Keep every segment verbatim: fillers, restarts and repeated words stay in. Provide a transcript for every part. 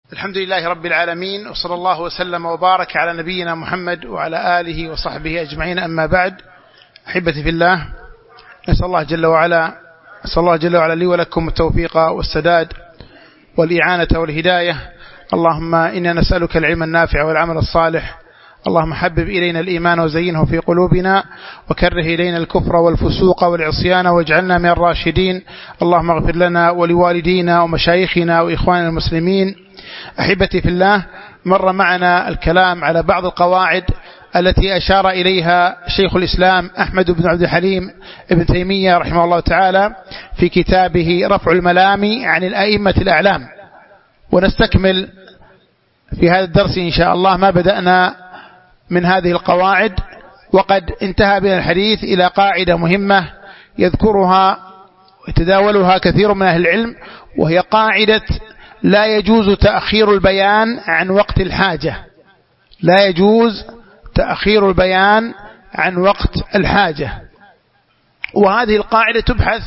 الحمد لله رب العالمين، وصلى الله وسلم وبارك على نبينا محمد وعلى آله وصحبه أجمعين. أما بعد، أحبتي في الله، نسأل الله جل وعلا نسأل الله جل وعلا لي ولكم التوفيق والسداد والإعانة والهداية. اللهم إنا نسألك العلم النافع والعمل الصالح. اللهم حبب إلينا الإيمان وزينه في قلوبنا، وكره إلينا الكفر والفسوق والعصيان، واجعلنا من الراشدين. اللهم اغفر لنا ولوالدينا ومشايخنا وإخواننا المسلمين. أحبتي في الله، مر معنا الكلام على بعض القواعد التي أشار إليها شيخ الإسلام أحمد بن عبد الحليم ابن تيمية رحمه الله تعالى في كتابه رفع الملام عن الأئمة الأعلام، ونستكمل في هذا الدرس إن شاء الله ما بدأنا من هذه القواعد. وقد انتهى بنا الحديث إلى قاعدة مهمة يذكرها ويتداولها كثير من أهل العلم، وهي قاعدة لا يجوز تأخير البيان عن وقت الحاجة. لا يجوز تأخير البيان عن وقت الحاجة. وهذه القاعدة تبحث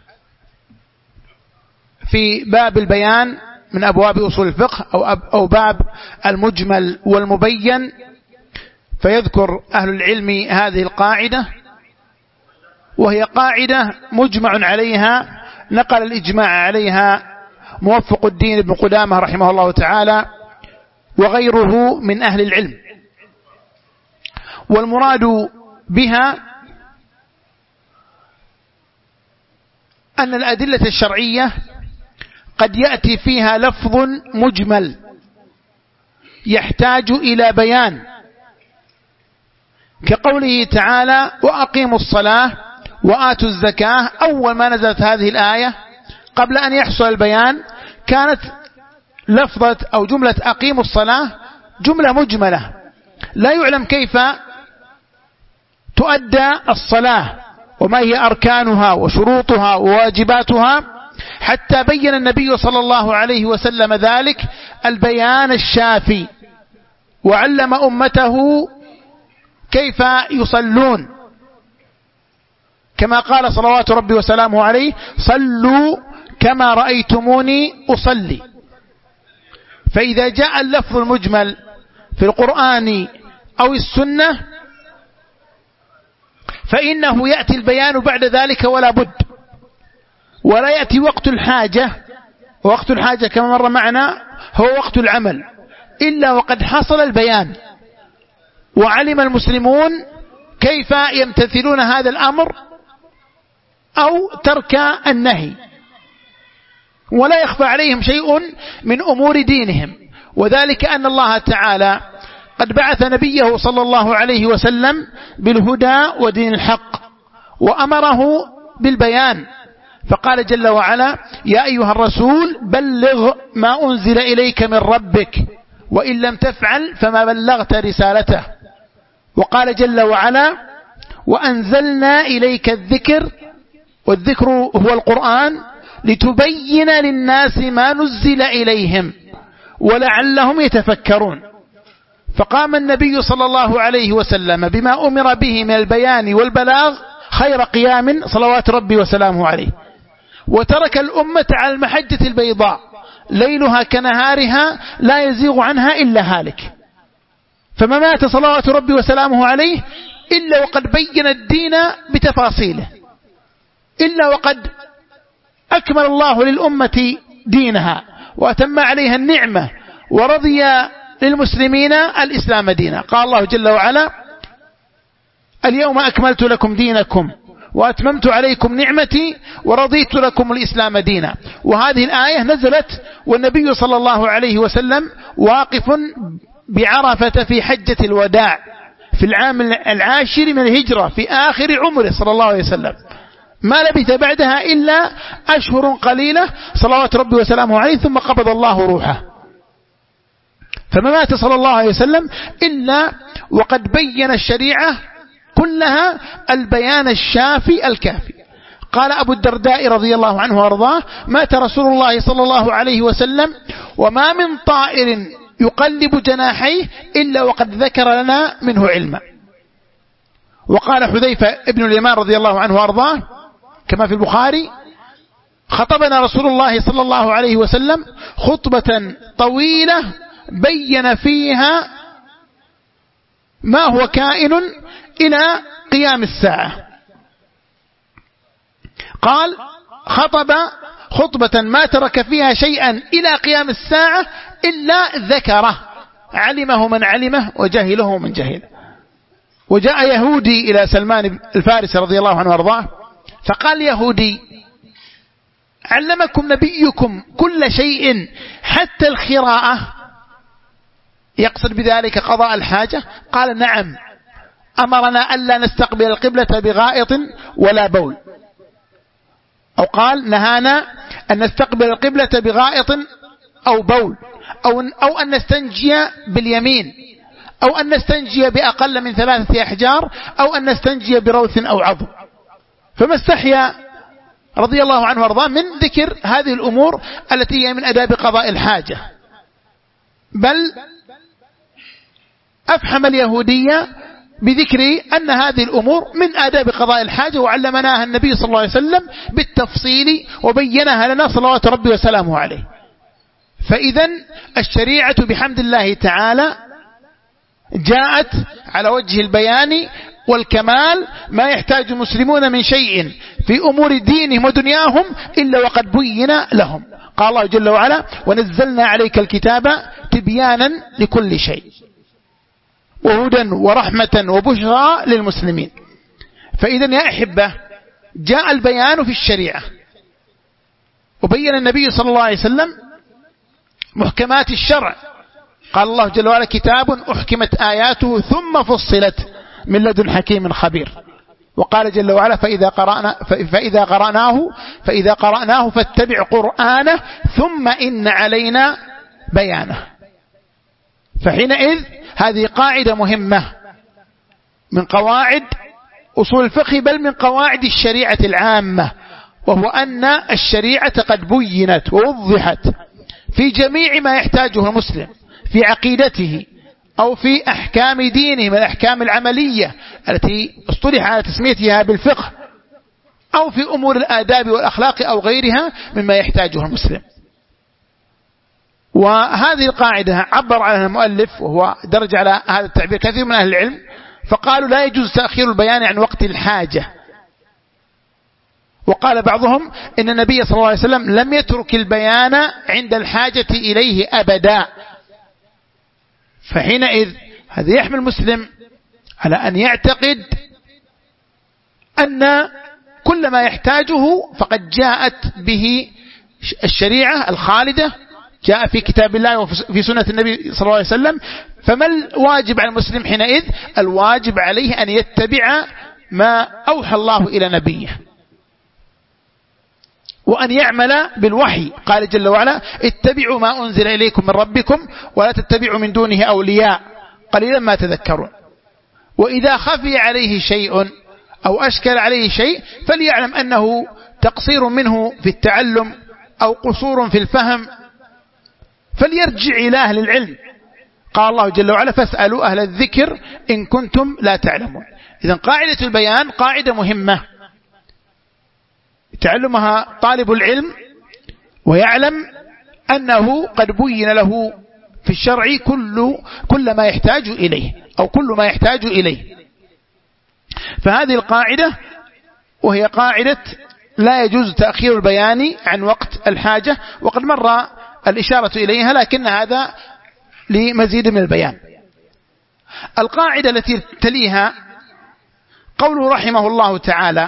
في باب البيان من أبواب أصول الفقه أو, أو باب المجمل والمبين. فيذكر أهل العلم هذه القاعدة، وهي قاعدة مجمع عليها، نقل الإجماع عليها موفق الدين ابن قدامة رحمه الله تعالى وغيره من أهل العلم. والمراد بها أن الأدلة الشرعية قد يأتي فيها لفظ مجمل يحتاج إلى بيان، كقوله تعالى: وأقيموا الصلاة وآتوا الزكاة. أول ما نزلت هذه الآية قبل أن يحصل البيان كانت لفظة أو جملة أقيموا الصلاة جملة مجملة، لا يعلم كيف تؤدى الصلاة وما هي أركانها وشروطها وواجباتها، حتى بين النبي صلى الله عليه وسلم ذلك البيان الشافي، وعلم أمته كيف يصلون، كما قال صلوات ربي وسلامه عليه: صلوا كما رأيتموني أصلي. فإذا جاء اللفظ المجمل في القرآن أو السنة فإنه يأتي البيان بعد ذلك ولا بد، ولا يأتي وقت الحاجة. وقت الحاجة كما مر معنا هو وقت العمل، إلا وقد حصل البيان وعلم المسلمون كيف يمتثلون هذا الأمر أو ترك النهي، ولا يخفى عليهم شيء من أمور دينهم. وذلك أن الله تعالى قد بعث نبيه صلى الله عليه وسلم بالهدى ودين الحق، وأمره بالبيان، فقال جل وعلا: يا أيها الرسول بلغ ما أنزل إليك من ربك وإن لم تفعل فما بلغت رسالته. وقال جل وعلا: وأنزلنا إليك الذكر، والذكر هو القرآن، لتبين للناس ما نزل إليهم ولعلهم يتفكرون. فقام النبي صلى الله عليه وسلم بما أمر به من البيان والبلاغ خير قيام صلوات ربي وسلامه عليه، وترك الأمة على المحجة البيضاء ليلها كنهارها لا يزيغ عنها إلا هالك. فما مات صلوات ربي وسلامه عليه إلا وقد بين الدين بتفاصيله، إلا وقد أكمل الله للأمة دينها وأتم عليها النعمة ورضي للمسلمين الإسلام دينا. قال الله جل وعلا: اليوم أكملت لكم دينكم وأتممت عليكم نعمتي ورضيت لكم الإسلام دينا. وهذه الآية نزلت والنبي صلى الله عليه وسلم واقف بعرفة في حجة الوداع في العام العاشر من الهجرة في آخر عمره صلى الله عليه وسلم، ما لبث بعدها إلا أشهر قليلة صلوات ربي وسلامه عليه، ثم قبض الله روحه. فما مات صلى الله عليه وسلم إلا وقد بين الشريعة كلها البيان الشافي الكافي. قال أبو الدرداء رضي الله عنه وارضاه: مات رسول الله صلى الله عليه وسلم وما من طائر يقلب جناحيه إلا وقد ذكر لنا منه علما. وقال حذيفة ابن اليمان رضي الله عنه وارضاه كما في البخاري: خطبنا رسول الله صلى الله عليه وسلم خطبة طويلة بين فيها ما هو كائن إلى قيام الساعة. قال خطب خطبة ما ترك فيها شيئا إلى قيام الساعة إلا ذكره، علمه من علمه وجهله من جهله. وجاء يهودي إلى سلمان الفارسي رضي الله عنه وارضاه فقال يهودي: علمكم نبيكم كل شيء حتى الخراءة؟ يقصد بذلك قضاء الحاجة. قال: نعم، أمرنا ألا نستقبل القبلة بغائط ولا بول. أو قال: نهانا أن نستقبل القبلة بغائط أو بول، أو, أو أن نستنجي باليمين، أو أن نستنجي بأقل من ثلاثة أحجار، أو أن نستنجي بروث أو عضو. فما استحيا رضي الله عنه وارضاه من ذكر هذه الأمور التي هي من آداب قضاء الحاجة، بل أفحم اليهودية بذكر أن هذه الأمور من آداب قضاء الحاجة، وعلمناها النبي صلى الله عليه وسلم بالتفصيل وبينها لنا صلوات ربي وسلامه عليه. فإذا الشريعة بحمد الله تعالى جاءت على وجه البيان والكمال، ما يحتاج المسلمون من شيء في أمور دينهم ودنياهم إلا وقد بين لهم. قال الله جل وعلا: ونزلنا عليك الكتاب تبيانا لكل شيء وهدى ورحمة وبشرى للمسلمين. فإذا يا أحبة جاء البيان في الشريعة، وبين النبي صلى الله عليه وسلم محكمات الشرع. قال الله جل وعلا: كتاب أحكمت آياته ثم فصلت من لدن حكيم خبير. وقال جل وعلا: فإذا قرأنا فإذا قرأناه فإذا قرأناه فاتبع قرآنه ثم إن علينا بيانه. فحينئذ هذه قاعدة مهمة من قواعد أصول الفقه، بل من قواعد الشريعة العامة، وهو أن الشريعة قد بينت ووضحت في جميع ما يحتاجه المسلم في عقيدته أو في أحكام دينه من الأحكام العملية التي اصطلح على تسميتها بالفقه، أو في أمور الآداب والأخلاق أو غيرها مما يحتاجه المسلم. وهذه القاعدة عبر عنها المؤلف، وهو درج على هذا التعبير كثير من أهل العلم، فقالوا لا يجوز تأخير البيان عن وقت الحاجة. وقال بعضهم إن النبي صلى الله عليه وسلم لم يترك البيان عند الحاجة إليه أبدا. فحينئذ هذا يحمل المسلم على أن يعتقد أن كل ما يحتاجه فقد جاءت به الشريعة الخالدة، جاء في كتاب الله وفي سنة النبي صلى الله عليه وسلم. فما الواجب على المسلم حينئذ؟ الواجب عليه أن يتبع ما أوحى الله إلى نبيه، وأن يعمل بالوحي. قال جل وعلا: اتبعوا ما أنزل إليكم من ربكم ولا تتبعوا من دونه أولياء قليلا ما تذكرون. وإذا خفي عليه شيء أو أشكل عليه شيء فليعلم أنه تقصير منه في التعلم أو قصور في الفهم، فليرجع إلى أهل العلم. قال الله جل وعلا: فاسألوا أهل الذكر إن كنتم لا تعلمون. إذن قاعدة البيان قاعدة مهمة تعلمها طالب العلم، ويعلم أنه قد بين له في الشرع كل, كل ما يحتاج إليه أو كل ما يحتاج إليه. فهذه القاعدة وهي قاعدة لا يجوز تأخير البيان عن وقت الحاجة، وقد مر الإشارة إليها، لكن هذا لمزيد من البيان. القاعدة التي تليها قوله رحمه الله تعالى: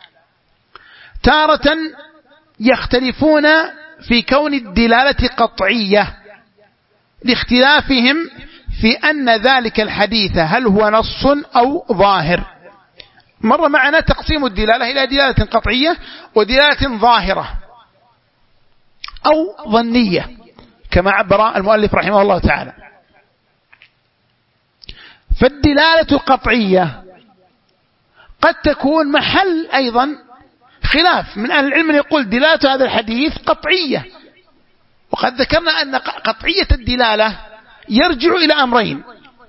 تارة يختلفون في كون الدلالة قطعية لاختلافهم في أن ذلك الحديث هل هو نص أو ظاهر. مر معنا تقسيم الدلالة إلى دلالة قطعية ودلالة ظاهرة أو ظنية كما عبر المؤلف رحمه الله تعالى. فالدلالة القطعية قد تكون محل أيضا خلاف من أهل العلم، يقول دلالة هذا الحديث قطعية. وقد ذكرنا أن قطعية الدلالة يرجع إلى أمرين: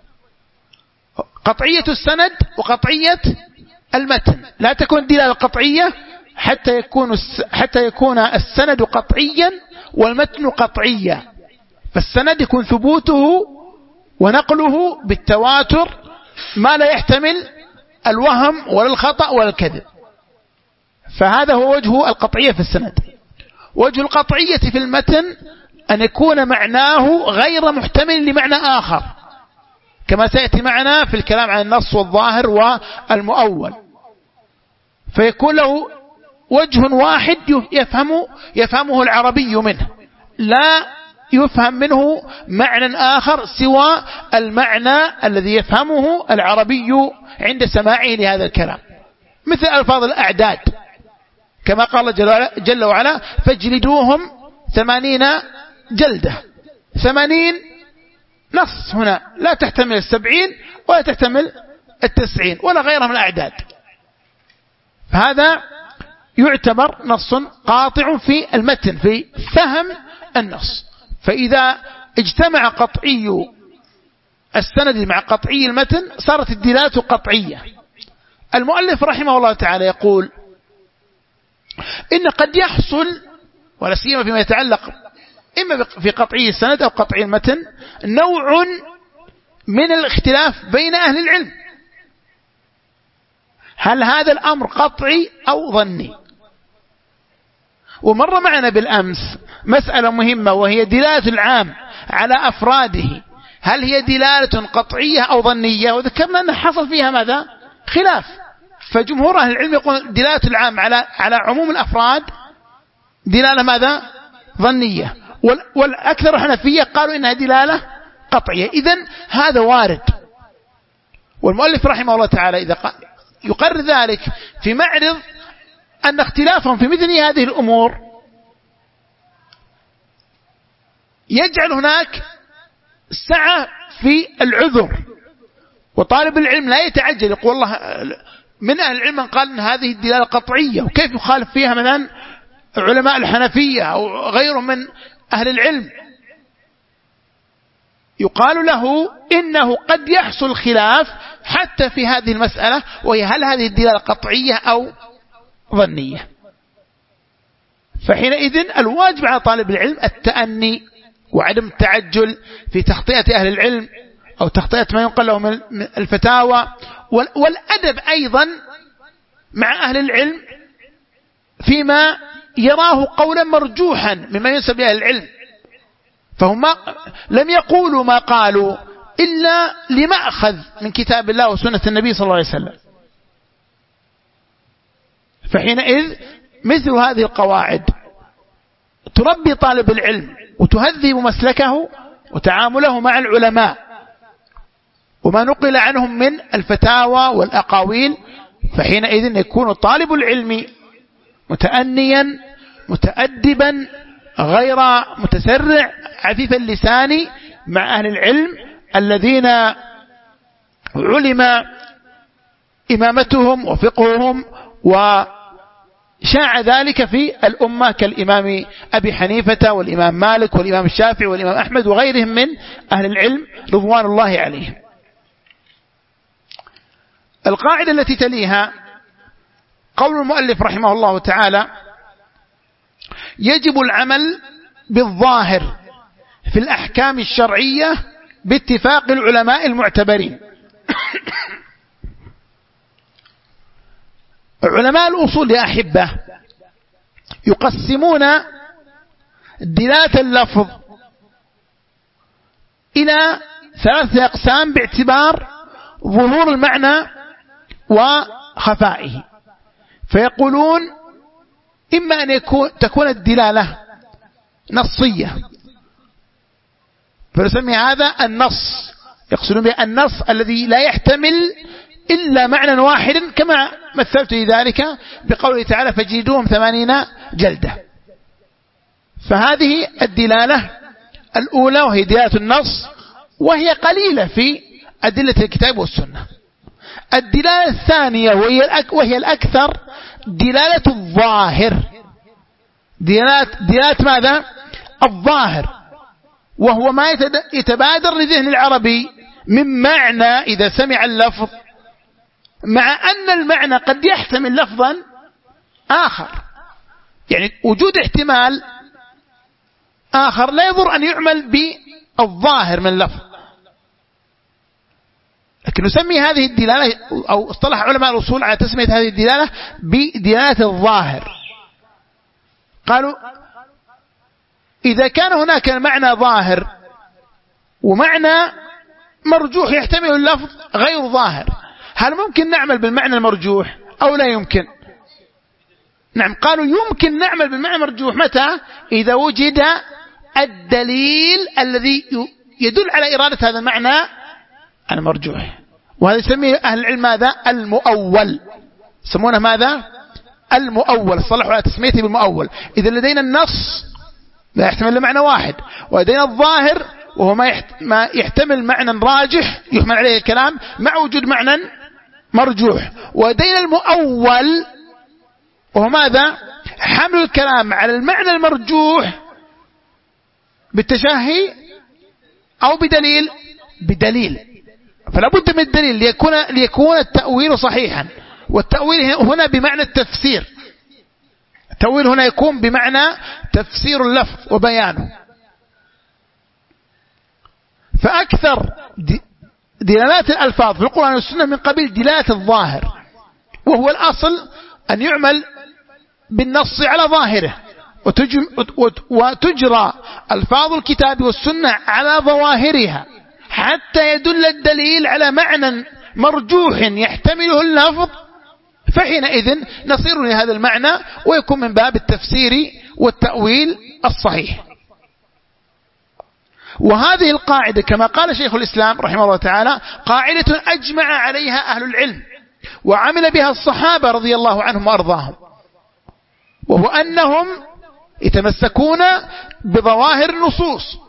قطعية السند وقطعية المتن. لا تكون الدلالة قطعية حتى يكون حتى يكون السند قطعيا والمتن قطعيا. فالسند يكون ثبوته ونقله بالتواتر ما لا يحتمل الوهم ولا الخطأ ولا الكذب. فهذا هو وجه القطعية في السند. وجه القطعية في المتن أن يكون معناه غير محتمل لمعنى آخر، كما سيأتي معنا في الكلام عن النص والظاهر والمؤول، فيكون له وجه واحد يفهم يفهمه العربي منه، لا يفهم منه معنى آخر سوى المعنى الذي يفهمه العربي عند سماعه لهذا الكلام، مثل ألفاظ الأعداد كما قال جل وعلا فاجلدوهم ثمانين جلدة. ثمانين نص هنا لا تحتمل السبعين ولا تحتمل التسعين ولا غيرها من الأعداد، فهذا يعتبر نص قاطع في المتن في فهم النص. فإذا اجتمع قطعي السند مع قطعي المتن صارت الدلالة قطعية. المؤلف رحمه الله تعالى يقول إن قد يحصل، ولا سيما فيما يتعلق إما في قطعي السند أو قطعي المتن، نوع من الاختلاف بين أهل العلم، هل هذا الأمر قطعي أو ظني؟ ومر معنا بالأمس مسألة مهمة وهي دلالة العام على أفراده، هل هي دلالة قطعية أو ظنية؟ وذكرنا أن حصل فيها ماذا؟ خلاف. فجمهور أهل العلم يقول دلالة العام على على عموم الأفراد دلالة ماذا؟ ظنية، والأكثر الحنفية قالوا إنها دلالة قطعية. إذن هذا وارد، والمؤلف رحمه الله تعالى إذا يقرر ذلك في معرض أن اختلافهم في مثل هذه الأمور يجعل هناك سعة في العذر، وطالب العلم لا يتعجل يقول الله من أهل العلم من قال أن هذه الدلالة قطعية، وكيف يخالف فيها مثلا علماء الحنفية أو غيرهم من أهل العلم؟ يقال له إنه قد يحصل خلاف حتى في هذه المسألة، وهي هل هذه الدلالة قطعية أو ظنية. فحينئذ الواجب على طالب العلم التأني وعدم التعجل في تخطئة أهل العلم أو تخطئة ما ينقل له من الفتاوى، والأدب أيضا مع أهل العلم فيما يراه قولا مرجوحا مما ينسب لأهل العلم، فهم لم يقولوا ما قالوا إلا لمأخذ من كتاب الله وسنة النبي صلى الله عليه وسلم. فحينئذ مثل هذه القواعد تربي طالب العلم وتهذب مسلكه وتعامله مع العلماء وما نقل عنهم من الفتاوى والأقاويل. فحينئذ يكون طالب العلم متأنيا متأدبا غير متسرع عفيف اللسان مع أهل العلم الذين علم إمامتهم وفقههم وشاع ذلك في الأمة كالإمام أبي حنيفة والإمام مالك والإمام الشافعي والإمام أحمد وغيرهم من أهل العلم رضوان الله عليهم. القاعدة التي تليها قول المؤلف رحمه الله تعالى يجب العمل بالظاهر في الأحكام الشرعية باتفاق العلماء المعتبرين. علماء الأصول يا أحبة يقسمون دلالة اللفظ إلى ثلاثة أقسام باعتبار ظهور المعنى وخفائه. فيقولون إما أن يكون تكون الدلالة نصية فنسمي هذا النص، يقصدون به النص الذي لا يحتمل إلا معنى واحد كما مثلت ذلك بقوله تعالى فجلدوهم ثمانين جلدة. فهذه الدلالة الأولى وهي دلالة النص، وهي قليلة في أدلة الكتاب والسنة. الدلالة الثانية وهي الأكثر دلالة الظاهر، دلالة, دلالة ماذا؟ الظاهر، وهو ما يتبادر لذهن العربي من معنى إذا سمع اللفظ، مع أن المعنى قد يحتمل لفظا آخر، يعني وجود احتمال آخر لا يضر أن يعمل الظاهر من اللفظ. لكن نسمي هذه الدلالة، أو اصطلح علماء الأصول على تسمية هذه الدلالة بدلالة الظاهر. قالوا إذا كان هناك معنى ظاهر ومعنى مرجوح يحتمل اللفظ غير ظاهر، هل ممكن نعمل بالمعنى المرجوح أو لا يمكن؟ نعم، قالوا يمكن نعمل بالمعنى المرجوح. متى؟ إذا وجد الدليل الذي يدل على إرادة هذا المعنى المرجوح، وهذا يسميه أهل العلم ماذا؟ المؤول. يسمونه ماذا؟ المؤول. صلحوا على تسميته بالمؤول. إذا لدينا النص لا يحتمل معنى واحد، ولدينا الظاهر وهو ما يحتمل معنى راجح يحمل عليه الكلام مع وجود معنى مرجوح، ولدينا المؤول وهو ماذا؟ حمل الكلام على المعنى المرجوح بالتشهي أو بدليل بدليل فلا بد من الدليل ليكون, ليكون التأويل صحيحا. والتأويل هنا بمعنى التفسير. التأويل هنا يكون بمعنى تفسير اللفظ وبيانه. فأكثر دلالات الألفاظ في القرآن والسنة من قبيل دلالة الظاهر، وهو الأصل أن يعمل بالنص على ظاهره، وتجرى ألفاظ الكتاب والسنة على ظواهرها حتى يدل الدليل على معنى مرجوح يحتمله اللفظ، فحينئذ نصير لهذا المعنى ويكون من باب التفسير والتأويل الصحيح. وهذه القاعدة كما قال شيخ الإسلام رحمه الله تعالى قاعدة أجمع عليها أهل العلم وعمل بها الصحابة رضي الله عنهم وأرضاهم، وهو أنهم يتمسكون بظواهر النصوص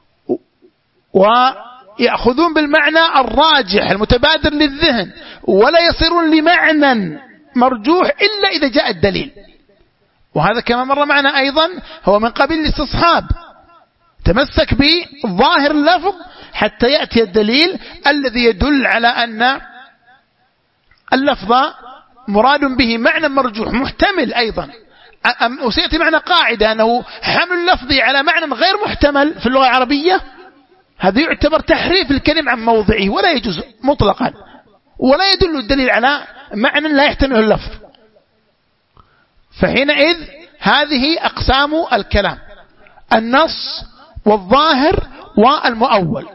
ويأخذون بالمعنى الراجح المتبادر للذهن، ولا يصيرون لمعنى مرجوح إلا إذا جاء الدليل. وهذا كما مر معنا أيضا هو من قبيل الاستصحاب، تمسك بظاهر اللفظ حتى يأتي الدليل الذي يدل على أن اللفظ مراد به معنى مرجوح محتمل أيضا. وسيأتي معنا قاعدة أنه حمل اللفظ على معنى غير محتمل في اللغة العربية هذا يعتبر تحريف الكلم عن موضعه ولا يجوز مطلقا، ولا يدل الدليل على معنى لا يحتمله اللفظ. فحينئذ هذه أقسام الكلام: النص والظاهر والمؤول.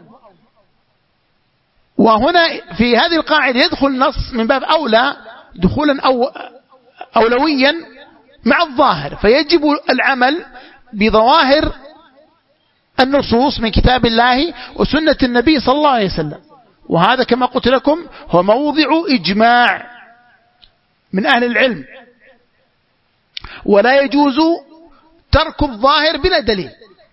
وهنا في هذه القاعدة يدخل النص من باب أولى دخولا أو أولويا مع الظاهر، فيجب العمل بظواهر النصوص من كتاب الله وسنة النبي صلى الله عليه وسلم. وهذا كما قلت لكم هو موضع إجماع من أهل العلم، ولا يجوز ترك الظاهر بلا دليل.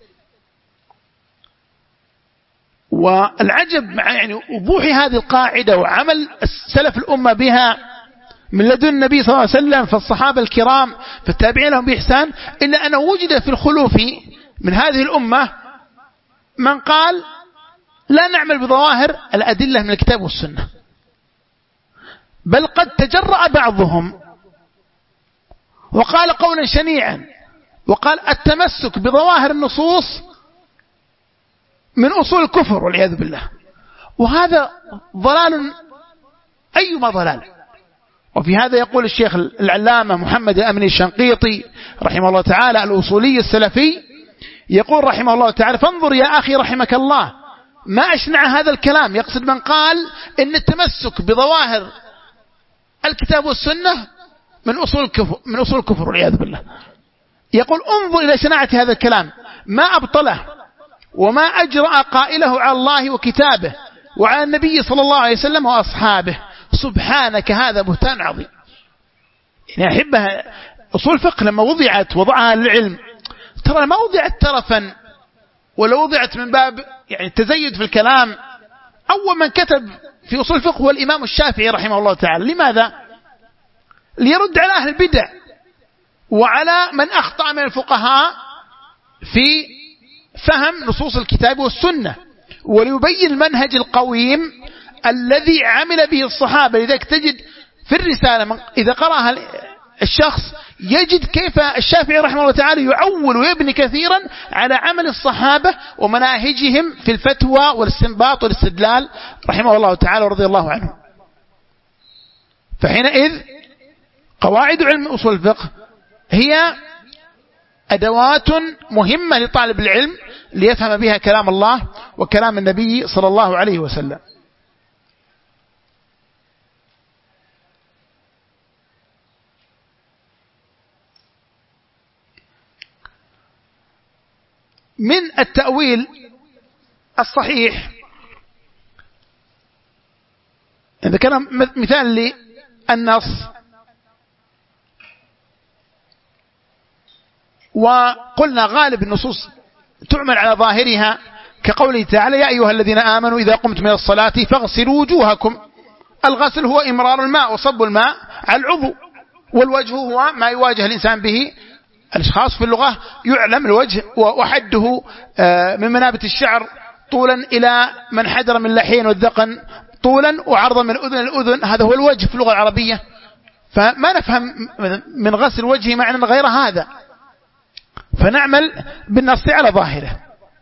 والعجب مع يعني وضوح هذه القاعدة وعمل السلف الأمة بها من لدن النبي صلى الله عليه وسلم فالصحابة الكرام فالتابعين لهم بإحسان، إلا أنه وجد في الخلوف من هذه الأمة من قال لا نعمل بظواهر الأدلة من الكتاب والسنة، بل قد تجرأ بعضهم وقال قولا شنيعا وقال التمسك بظواهر النصوص من أصول الكفر والعياذ بالله. وهذا ضلال أيما ضلال. وفي هذا يقول الشيخ العلامة محمد الأمني الشنقيطي رحمه الله تعالى الأصولي السلفي، يقول رحمه الله تعالى: فانظر يا أخي رحمك الله ما أشنع هذا الكلام. يقصد من قال إن التمسك بظواهر الكتاب والسنة من أصول الكفر من أصول الكفر والعياذ بالله. يقول انظر إلى شناعة هذا الكلام، ما أبطله وما أجرأ قائله على الله وكتابه وعلى النبي صلى الله عليه وسلم وأصحابه. سبحانك هذا بهتان عظيم. يعني أحبها أصول الفقه لما وضعت وضعها للعلم ترى ما وضعت ترفا ولا وضعت من باب يعني التزيد في الكلام. أول من كتب في أصول الفقه هو الإمام الشافعي رحمه الله تعالى. لماذا؟ ليرد على أهل البدع وعلى من أخطأ من الفقهاء في فهم نصوص الكتاب والسنة، وليبين المنهج القويم الذي عمل به الصحابة. لذلك تجد في الرسالة إذا قرأها الشخص يجد كيف الشافعي رحمه الله تعالى يعول ويبني كثيرا على عمل الصحابة ومناهجهم في الفتوى والاستنباط والاستدلال رحمه الله تعالى ورضي الله عنه. فحينئذ قواعد علم أصول الفقه هي أدوات مهمة لطالب العلم ليفهم بها كلام الله وكلام النبي صلى الله عليه وسلم. من التأويل الصحيح ذكر مثال للنص، وقلنا غالب النصوص تعمل على ظاهرها كقوله تعالى: يا أيها الذين آمنوا إذا قمتم إلى الصلاة فاغسلوا وجوهكم. الغسل هو إمرار الماء وصب الماء على العضو، والوجه هو ما يواجه الإنسان به الأشخاص. في اللغة يعلم الوجه وحده من منابت الشعر طولا إلى من حدر من اللحين والذقن طولا، وعرضا من الأذن الأذن، هذا هو الوجه في اللغة العربية. فما نفهم من غسل الوجه معنى غير هذا، فنعمل بالنص على ظاهره.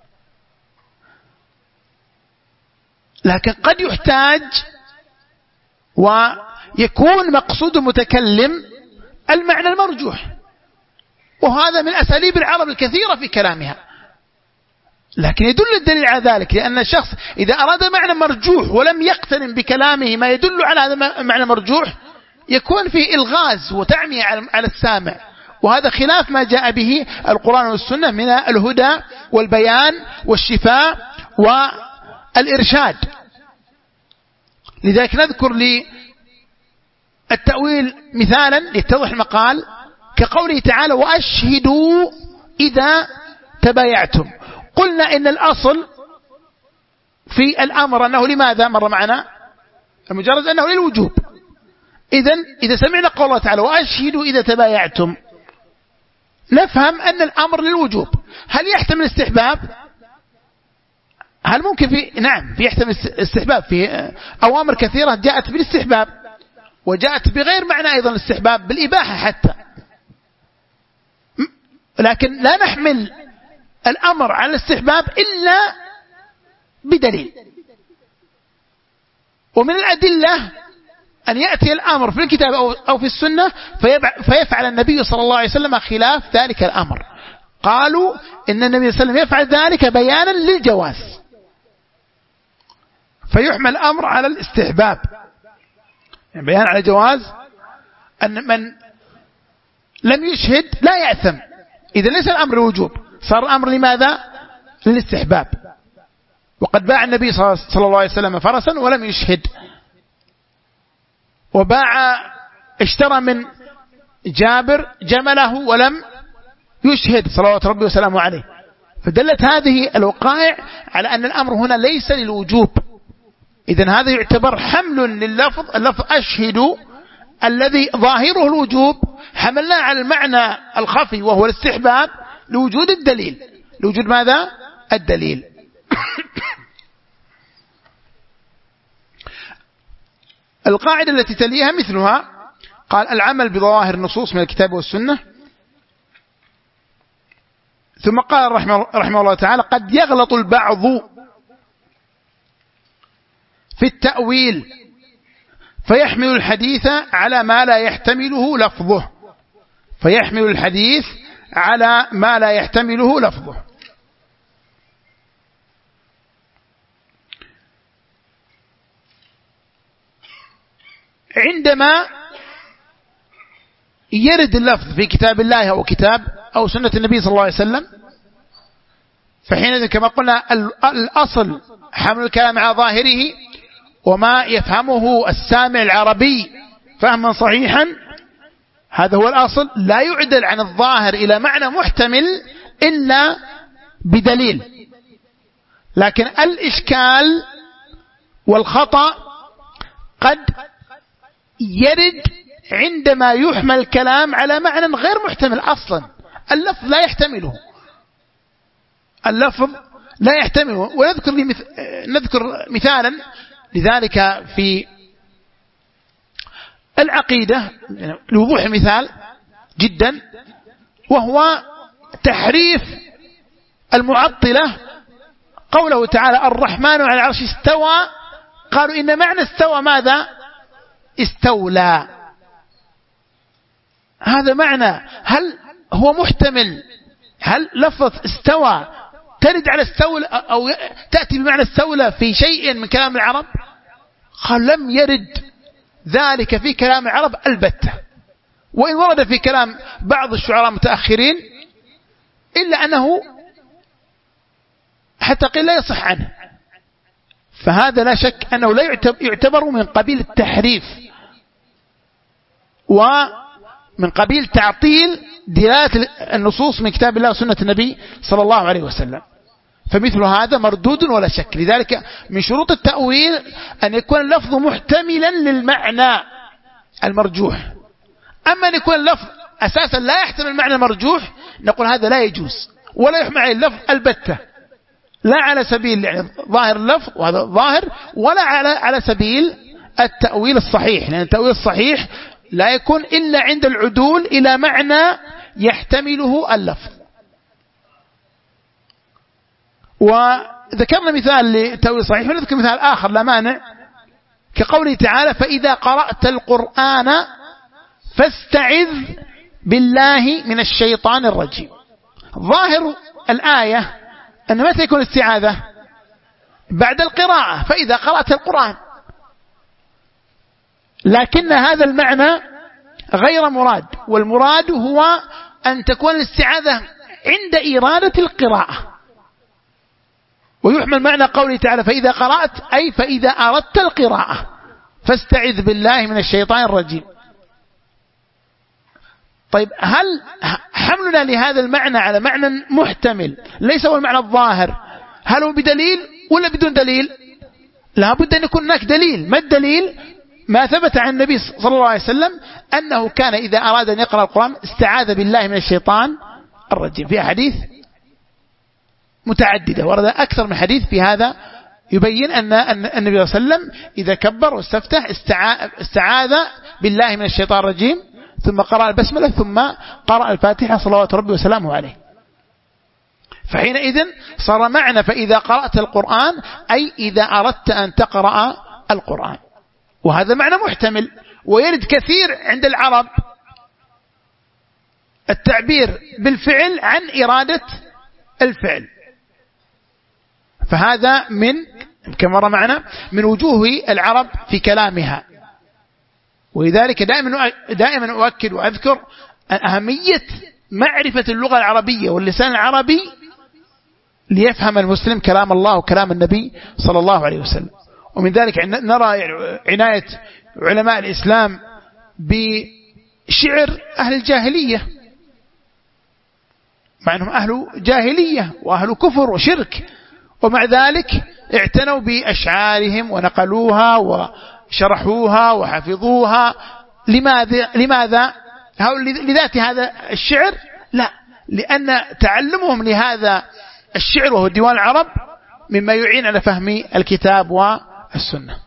لكن قد يحتاج ويكون مقصود المتكلم المعنى المرجوح، وهذا من أساليب العرب الكثيرة في كلامها، لكن يدل الدليل على ذلك، لأن الشخص إذا أراد معنى مرجوح ولم يقترن بكلامه ما يدل على هذا المعنى المرجوح يكون فيه إلغاز وتعمية على السامع، وهذا خلاف ما جاء به القرآن والسنة من الهدى والبيان والشفاء والإرشاد. لذلك نذكر للتأويل مثالا يتضح المقال كقوله تعالى: وأشهدوا إذا تبايعتم. قلنا إن الأصل في الأمر أنه لماذا مر معنا المجرد أنه للوجوب. إذن إذا سمعنا قول الله تعالى: وأشهدوا إذا تبايعتم، نفهم أن الأمر للوجوب. هل يحتمل استحباب؟ هل ممكن في نعم في يحتمل استحباب، في أوامر كثيرة جاءت بالاستحباب وجاءت بغير معنى أيضا الاستحباب بالإباحة حتى، لكن لا نحمل الأمر على الاستحباب إلا بدليل. ومن الأدلة أن يأتي الأمر في الكتاب أو في السنة فيفعل النبي صلى الله عليه وسلم خلاف ذلك الأمر. قالوا إن النبي صلى الله عليه وسلم يفعل ذلك بيانا للجواز، فيحمل الأمر على الاستحباب، يعني بيان على جواز أن من لم يشهد لا يأثم. إذا ليس الأمر الوجوب، صار الأمر لماذا؟ للاستحباب. وقد باع النبي صلى الله عليه وسلم فرسا ولم يشهد، وباع اشترى من جابر جمله ولم يشهد صلوات ربي وسلامه عليه. فدلت هذه الوقائع على أن الأمر هنا ليس للوجوب. إذن هذا يعتبر حمل لللفظ، اللفظ أشهد الذي ظاهره الوجوب حملناه على المعنى الخفي وهو الاستحباب لوجود الدليل، لوجود ماذا؟ الدليل. القاعدة التي تليها مثلها، قال: العمل بظواهر النصوص من الكتاب والسنة. ثم قال رحمه, رحمه الله تعالى: قد يغلط البعض في التأويل فيحمل الحديث على ما لا يحتمله لفظه فيحمل الحديث على ما لا يحتمله لفظه عندما يرد اللفظ في كتاب الله أو كتاب أو سنة النبي صلى الله عليه وسلم، فحينئذ كما قلنا الأصل حمل الكلام على ظاهره، وما يفهمه السامع العربي فهما صحيحا هذا هو الأصل، لا يعدل عن الظاهر إلى معنى محتمل إلا بدليل. لكن الإشكال والخطأ قد يرد عندما يحمل الكلام على معنى غير محتمل أصلا، اللفظ لا يحتمله، اللفظ لا يحتمله. ونذكر لمث... نذكر مثالا لذلك في العقيدة لوضوح المثال. جدا، وهو تحريف المعطلة قوله تعالى الرحمن على العرش استوى، قالوا إن معنى استوى ماذا؟ استولى. هذا معنى، هل هو محتمل؟ هل لفظة استوى ترد على استولى أو تأتي بمعنى استولى في شيء من كلام العرب؟ قال لم يرد ذلك في كلام العرب البتة، وإن ورد في كلام بعض الشعراء المتأخرين إلا أنه حتى قيل لا يصح عنه. فهذا لا شك أنه لا يعتبر من قبيل التحريف ومن قبيل تعطيل دلالة النصوص من كتاب الله وسنة النبي صلى الله عليه وسلم، فمثل هذا مردود ولا شك. لذلك من شروط التأويل أن يكون اللفظ محتملا للمعنى المرجوح. أما أن يكون اللفظ أساسا لا يحتمل المعنى المرجوح نقول هذا لا يجوز، ولا يحمل عليه اللفظ البتة، لا على سبيل يعني ظاهر اللفظ وهذا ظاهر، ولا على على سبيل التأويل الصحيح، لأن التأويل الصحيح لا يكون إلا عند العدول إلى معنى يحتمله اللفظ. وذكرنا مثال للتأويل الصحيح، ونذكر مثال آخر لا مانع كقوله تعالى فإذا قرأت القرآن فاستعذ بالله من الشيطان الرجيم. ظاهر الآية أن متى يكون الاستعاذة؟ بعد القراءة، فإذا قرأت القرآن، لكن هذا المعنى غير مراد، والمراد هو أن تكون الاستعاذة عند إرادة القراءة. ويحمل معنى قوله تعالى فإذا قرأت أي فإذا أردت القراءة فاستعذ بالله من الشيطان الرجيم. طيب هل حملنا لهذا المعنى على معنى محتمل ليس هو المعنى الظاهر، هل هو بدليل ولا بدون دليل؟ لا بد أن يكون هناك دليل. ما الدليل؟ ما ثبت عن النبي صلى الله عليه وسلم أنه كان إذا أراد أن يقرأ القرآن استعاذ بالله من الشيطان الرجيم. في حديث متعددة ورد أكثر من حديث في هذا يبين أن النبي صلى الله عليه وسلم إذا كبر واستفتح استعاذ بالله من الشيطان الرجيم، ثم قرأ البسملة، ثم قرأ الفاتحة صلوات ربي وسلامه عليه. فحينئذ صار معنى فإذا قرأت القرآن أي إذا أردت أن تقرأ القرآن، وهذا معنى محتمل. ويرد كثير عند العرب التعبير بالفعل عن إرادة الفعل، فهذا من كما مر معنا من وجوه العرب في كلامها. ولذلك دائما دائما أؤكد وأذكر أهمية معرفة اللغة العربية واللسان العربي ليفهم المسلم كلام الله وكلام النبي صلى الله عليه وسلم. ومن ذلك نرى عناية علماء الإسلام بشعر أهل الجاهلية، مع أنهم أهل جاهلية وأهل كفر وشرك، ومع ذلك اعتنوا بأشعارهم ونقلوها وشرحوها وحفظوها. لماذا؟ لماذا؟ لذات هذا الشعر؟ لا، لأن تعلمهم لهذا الشعر وهو ديوان العرب مما يعين على فهم الكتاب والسنة.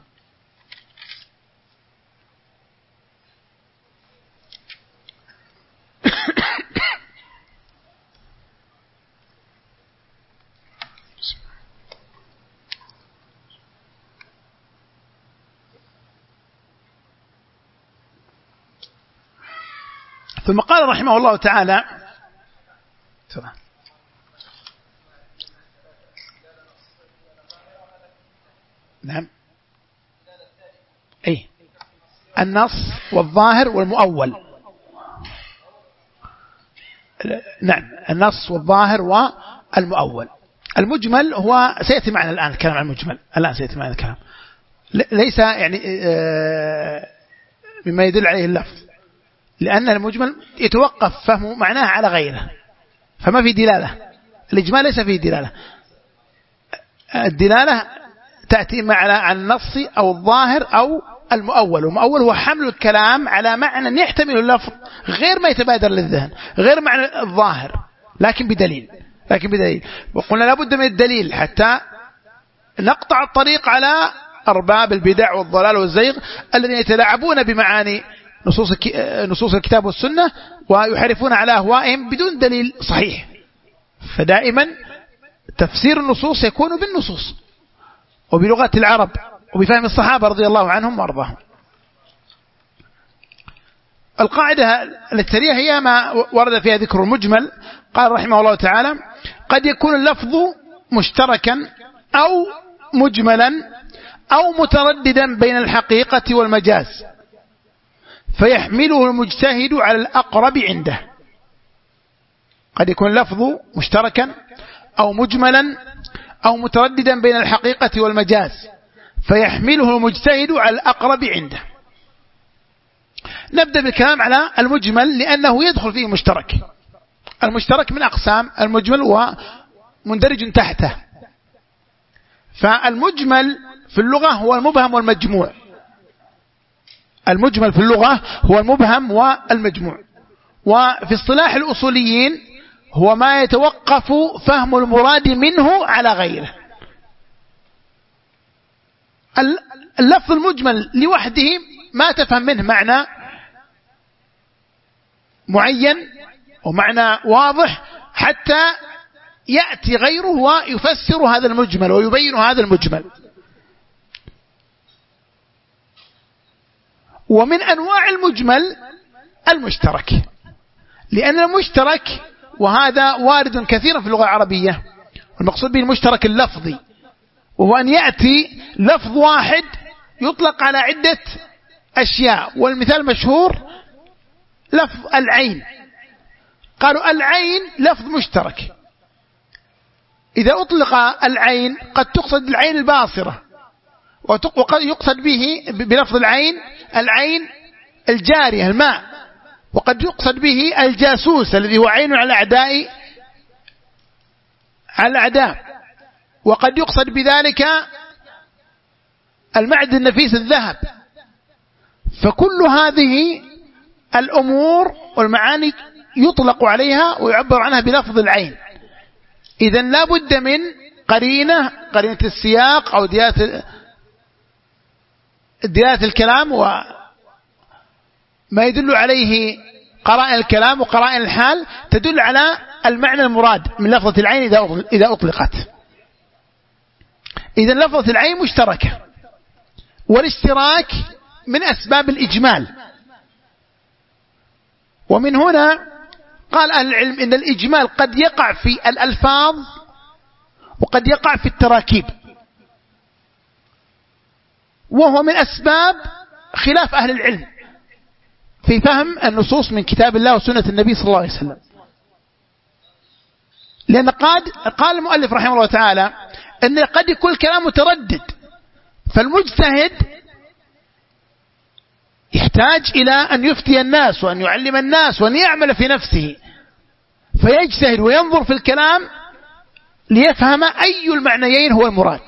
ثم قال رحمه الله تعالى نعم أي النص والظاهر والمؤول. نعم النص والظاهر والمؤول. المجمل هو سيأتي معنا الآن الكلام عن المجمل، الآن سيأتي معنا الكلام، ليس يعني مما يدل عليه اللفظ، لأن المجمل يتوقف فهم معناه على غيره فما في دلالة. الإجمال ليس فيه دلالة، الدلالة تأتي إما على النص أو الظاهر أو المؤول. والمؤول هو حمل الكلام على معنى يحتمل اللفظ غير ما يتبادر للذهن، غير معنى الظاهر، لكن بدليل لكن بدليل وقلنا لابد من الدليل حتى نقطع الطريق على أرباب البدع والضلال والزيغ الذين يتلاعبون بمعاني نصوص نصوص الكتاب والسنة ويحرفون على أهوائهم بدون دليل صحيح. فدائما تفسير النصوص يكون بالنصوص وبلغة العرب وبفهم الصحابة رضي الله عنهم وارضاهم. القاعدة التالية هي ما ورد فيها ذكر المجمل. قال رحمه الله تعالى: قد يكون اللفظ مشتركا أو مجملا أو مترددا بين الحقيقة والمجاز فيحمله المجتهد على الأقرب عنده. قد يكون اللفظ مشتركا أو مجملا أو مترددا بين الحقيقة والمجاز فيحمله المجتهد على الأقرب عنده. نبدأ بالكلام على المجمل لأنه يدخل فيه مشترك. المشترك من أقسام المجمل ومندرج تحته. فالمجمل في اللغة هو المبهم والمجموع. المجمل في اللغة هو المبهم والمجموع. وفي اصطلاح الأصوليين هو ما يتوقف فهم المراد منه على غيره. اللفظ المجمل لوحده ما تفهم منه معنى معين ومعنى واضح حتى يأتي غيره ويفسر هذا المجمل ويبين هذا المجمل. ومن أنواع المجمل المشترك، لأن المشترك وهذا وارد كثيرا في اللغة العربية، والمقصود به المشترك اللفظي، وهو أن يأتي لفظ واحد يطلق على عدة أشياء. والمثال مشهور لفظ العين. قالوا العين لفظ مشترك. إذا أطلق العين قد تقصد العين الباصرة، وقد يقصد به بلفظ العين العين الجارية الماء، وقد يقصد به الجاسوس الذي هو عين على الأعداء على الأعداء، وقد يقصد بذلك المعدن النفيس الذهب. فكل هذه الأمور والمعاني يطلق عليها ويعبر عنها بلفظ العين. إذن لا بد من قرينة قرينة السياق أو دلالة دلالة الكلام وما يدل عليه قرائن الكلام وقرائن الحال تدل على المعنى المراد من لفظة العين إذا أطلقت. إذن لفظة العين مشتركة، والاشتراك من أسباب الإجمال. ومن هنا قال أهل العلم إن الإجمال قد يقع في الألفاظ وقد يقع في التراكيب، وهو من أسباب خلاف أهل العلم في فهم النصوص من كتاب الله وسنة النبي صلى الله عليه وسلم. لأن قد قال المؤلف رحمه الله تعالى أن قد يكون الكلام متردد، فالمجتهد يحتاج إلى أن يفتي الناس وأن يعلم الناس وأن يعمل في نفسه، فيجتهد وينظر في الكلام ليفهم أي المعنيين هو المراد.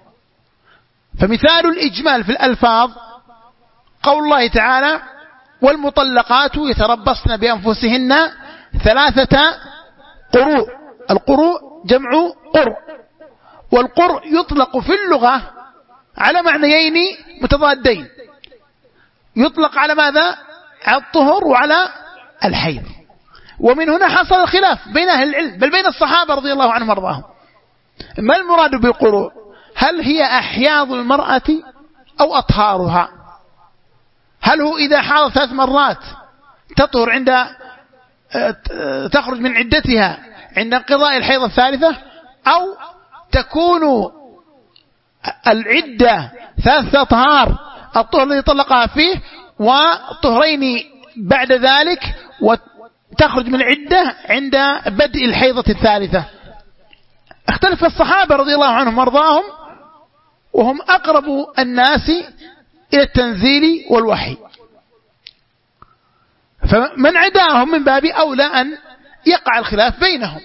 فمثال الإجمال في الألفاظ قول الله تعالى: والمطلقات يتربصن بأنفسهن ثلاثة قروء. القروء جمع قرء، والقرء يطلق في اللغة على معنيين متضادين. يطلق على ماذا؟ على الطهر وعلى الحيض. ومن هنا حصل الخلاف بين أهل العلم بل بين الصحابة رضي الله عنهم وارضاهم. ما المراد بالقروء؟ هل هي أحياض المرأة أو أطهارها؟ هل هو إذا حاض ثلاث مرات تطهر عند تخرج من عدتها عند انقضاء الحيض الثالثة، أو تكون العدة ثلاثة أطهار الطهر الذي طلقها فيه وطهرين بعد ذلك وتخرج من العدة عند بدء الحيضة الثالثة؟ اختلف الصحابة رضي الله عنهم وارضاهم، وهم أقرب الناس إلى التنزيل والوحي، فمن عداهم من باب أولى أن يقع الخلاف بينهم.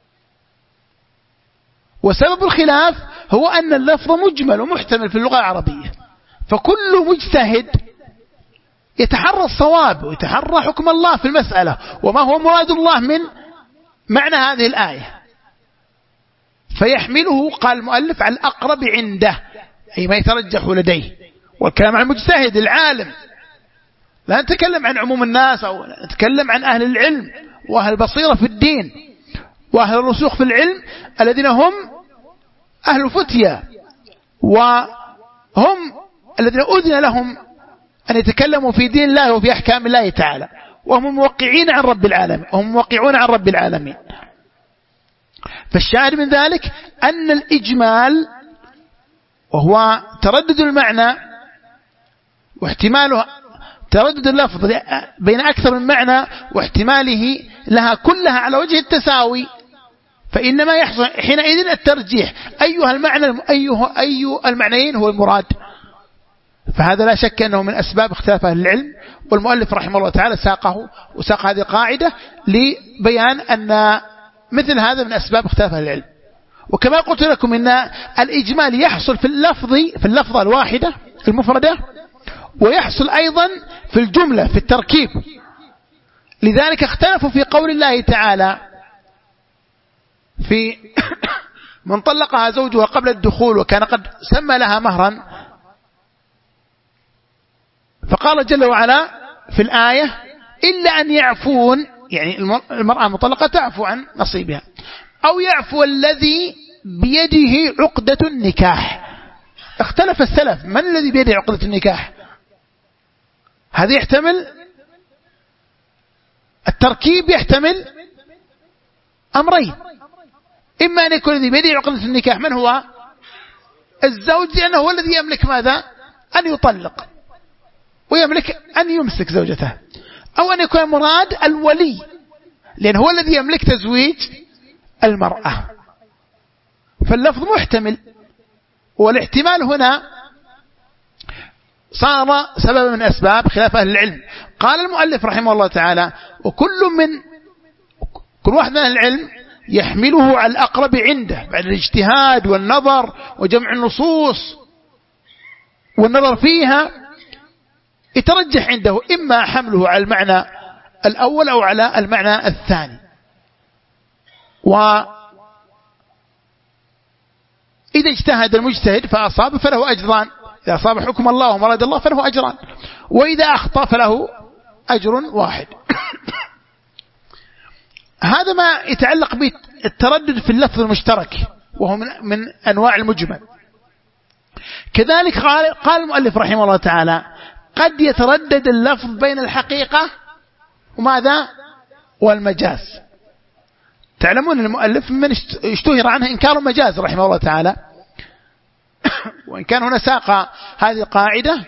وسبب الخلاف هو أن اللفظ مجمل ومحتمل في اللغة العربية، فكل مجتهد يتحرى الصواب ويتحرى حكم الله في المسألة وما هو مراد الله من معنى هذه الآية، فيحمله قال المؤلف على الأقرب عنده، أي ما يترجح لديه. والكلام عن المجتهد العالم لا نتكلم عن عموم الناس، أو نتكلم عن أهل العلم وأهل البصيرة في الدين وأهل الرسوخ في العلم الذين هم أهل فتية، وهم الذين أذن لهم أن يتكلموا في دين الله وفي أحكام الله تعالى، وهم موقعين عن رب العالمين، هم موقعون عن رب العالمين. فالشاهد من ذلك أن الإجمال وهو تردد المعنى واحتماله، تردد اللفظ بين أكثر من معنى واحتماله لها كلها على وجه التساوي، فإنما يحصل حينئذ الترجيح أيها المعنى أيها أي المعنيين هو المراد. فهذا لا شك أنه من أسباب اختلاف أهل العلم، والمؤلف رحمه الله تعالى ساقه وساق هذه القاعدة لبيان أن مثل هذا من أسباب اختلاف أهل العلم. وكما قلت لكم إن الإجمال يحصل في اللفظ في اللفظة الواحدة المفردة، ويحصل أيضا في الجملة في التركيب. لذلك اختلفوا في قول الله تعالى في من طلقها زوجها قبل الدخول وكان قد سمى لها مهرا، فقال جل وعلا في الآية إلا أن يعفون، يعني المرأة المطلقة تعفو عن نصيبها، أو يعفو الذي بيده عقدة النكاح. اختلف السلف من الذي بيده عقدة النكاح. هذا يحتمل التركيب، يحتمل أمرين، إما أن يكون الذي بيده عقدة النكاح من هو الزوج، لأنه هو الذي يملك ماذا؟ أن يطلق ويملك أن يمسك زوجته، أو أن يكون مراد الولي لأنه هو الذي يملك تزويج المرأة. فاللفظ محتمل، والاحتمال هنا صار سبب من أسباب خلاف أهل العلم. قال المؤلف رحمه الله تعالى وكل من كل واحد من أهل العلم يحمله على الأقرب عنده بعد الاجتهاد والنظر وجمع النصوص والنظر فيها، يترجح عنده إما حمله على المعنى الأول أو على المعنى الثاني. وإذا اجتهد المجتهد فأصاب فله أجران، إذا أصاب حكم الله ومراد الله فله أجران، وإذا أخطأ فله أجر واحد. هذا ما يتعلق بالتردد في اللفظ المشترك، وهو من, من أنواع المجمل. كذلك قال, قال المؤلف رحمه الله تعالى قد يتردد اللفظ بين الحقيقة وماذا والمجاز. تعلمون المؤلف من اشتهر عنه إنكار المجاز رحمه الله تعالى، وإن كان هنا ساق هذه القاعدة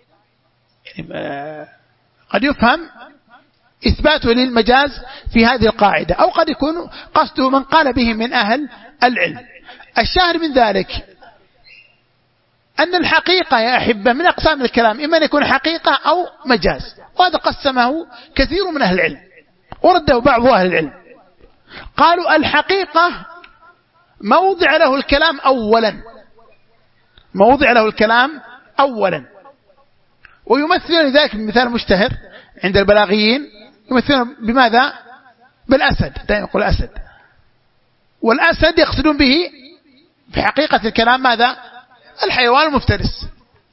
قد يفهم إثباته للمجاز في هذه القاعدة، أو قد يكون قصده من قال به من أهل العلم. الشاهد من ذلك أن الحقيقة يا أحبة من أقسام الكلام، إما أن يكون حقيقة أو مجاز، وهذا قسمه كثير من أهل العلم ورده بعض أهل العلم. قالوا الحقيقة موضع له الكلام أولا، موضع له الكلام أولا، ويمثلون ذلك بمثال مشتهر عند البلاغيين، يمثلون بماذا؟ بالأسد، دائما يقول الأسد، والأسد يقصدون به في حقيقة الكلام ماذا؟ الحيوان المفترس.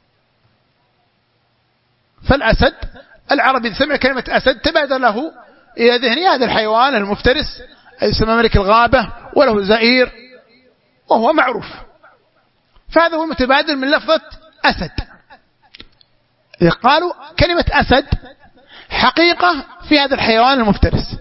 فالأسد العربي إذا سمع كلمة أسد تبادر له إلى ذهنه هذا الحيوان المفترس يسمى ملك الغابة وله زئير وهو معروف، فهذا هو المتبادل من لفظة أسد. قالوا كلمة أسد حقيقة في هذا الحيوان المفترس.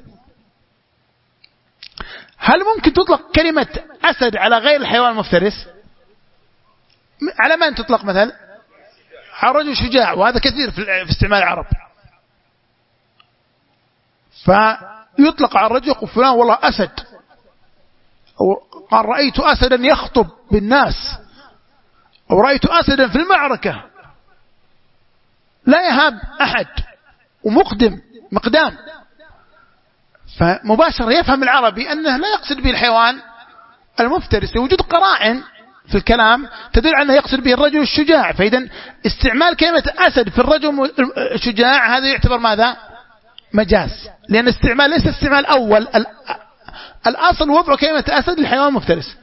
هل ممكن تطلق كلمة أسد على غير الحيوان المفترس؟ على من تطلق مثلا؟ على رجل شجاع، وهذا كثير في استعمال العرب، فيطلق على الرجل يقول فلان والله أسد، أو قال رأيت أسدا يخطب بالناس، أو رأيت أسدا في المعركة لا يهاب أحد ومقدم مقدام. فمباشرة يفهم العربي أنه لا يقصد به الحيوان المفترس، وجود قرائن في الكلام تدل على أنه يقصد به الرجل الشجاع. فإذا استعمال كلمة أسد في الرجل الشجاع هذا يعتبر ماذا؟ مجاز، لأن استعمال ليس استعمال أول، الأصل وضع كلمة أسد للحيوان المفترس،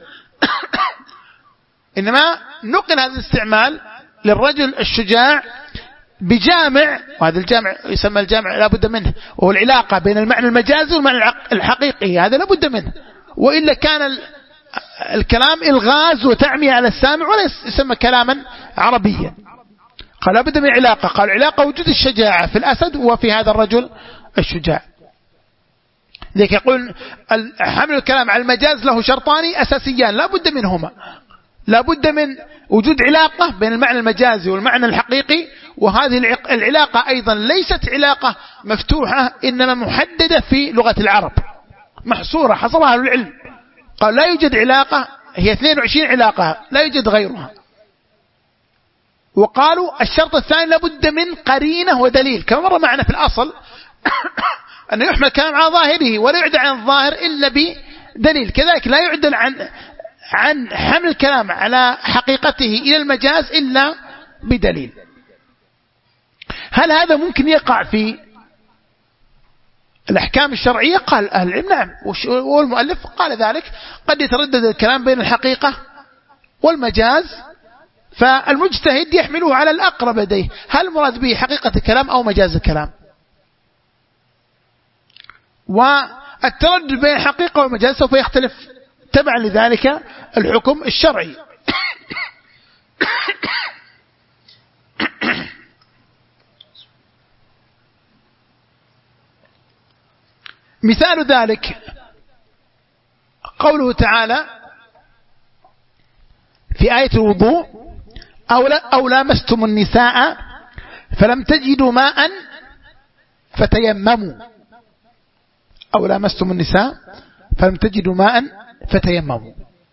إنما نقل هذا الاستعمال للرجل الشجاع بجامع، وهذا الجامع يسمى الجامع لا بد منه، وهو العلاقة بين المعنى المجازي والمعنى الحقيقي، هذا لا بد منه، وإلا كان الكلام إلغاز وتعمية على السامع ولا يسمى كلاما عربيا. قال لا بد من علاقة، قال علاقة وجود الشجاعة في الأسد وفي هذا الرجل الشجاع. لذلك يقول حمل الكلام على المجاز له شرطان أساسيان لا بد منهما، لا بد من وجود علاقة بين المعنى المجازي والمعنى الحقيقي، وهذه العلاقة أيضا ليست علاقة مفتوحة إنما محددة في لغة العرب محصورة حصرها أهل العلم. قال لا يوجد علاقة، هي اثنين وعشرين علاقة لا يوجد غيرها. وقالوا الشرط الثاني لابد من قرينة ودليل، كما مر معنا في الأصل أن يحمل الكلام على ظاهره ولا يعدل عن الظاهر إلا بدليل، كذلك لا يعدل عن عن حمل الكلام على حقيقته إلى المجاز إلا بدليل. هل هذا ممكن يقع في الأحكام الشرعية؟ قال أهل العلم نعم، والمؤلف قال ذلك، قد يتردد الكلام بين الحقيقة والمجاز، فالمجتهد يحمله على الأقرب لديه، هل المراد به حقيقة الكلام أو مجاز الكلام؟ والتردد بين الحقيقة والمجاز سوف يختلف تبعا لذلك الحكم الشرعي. مثال ذلك قوله تعالى في آية الوضوء أو لامستم النساء فلم تجدوا ماء فتيمموا، أو لامستم النساء فلم تجدوا ماء فتيمموا.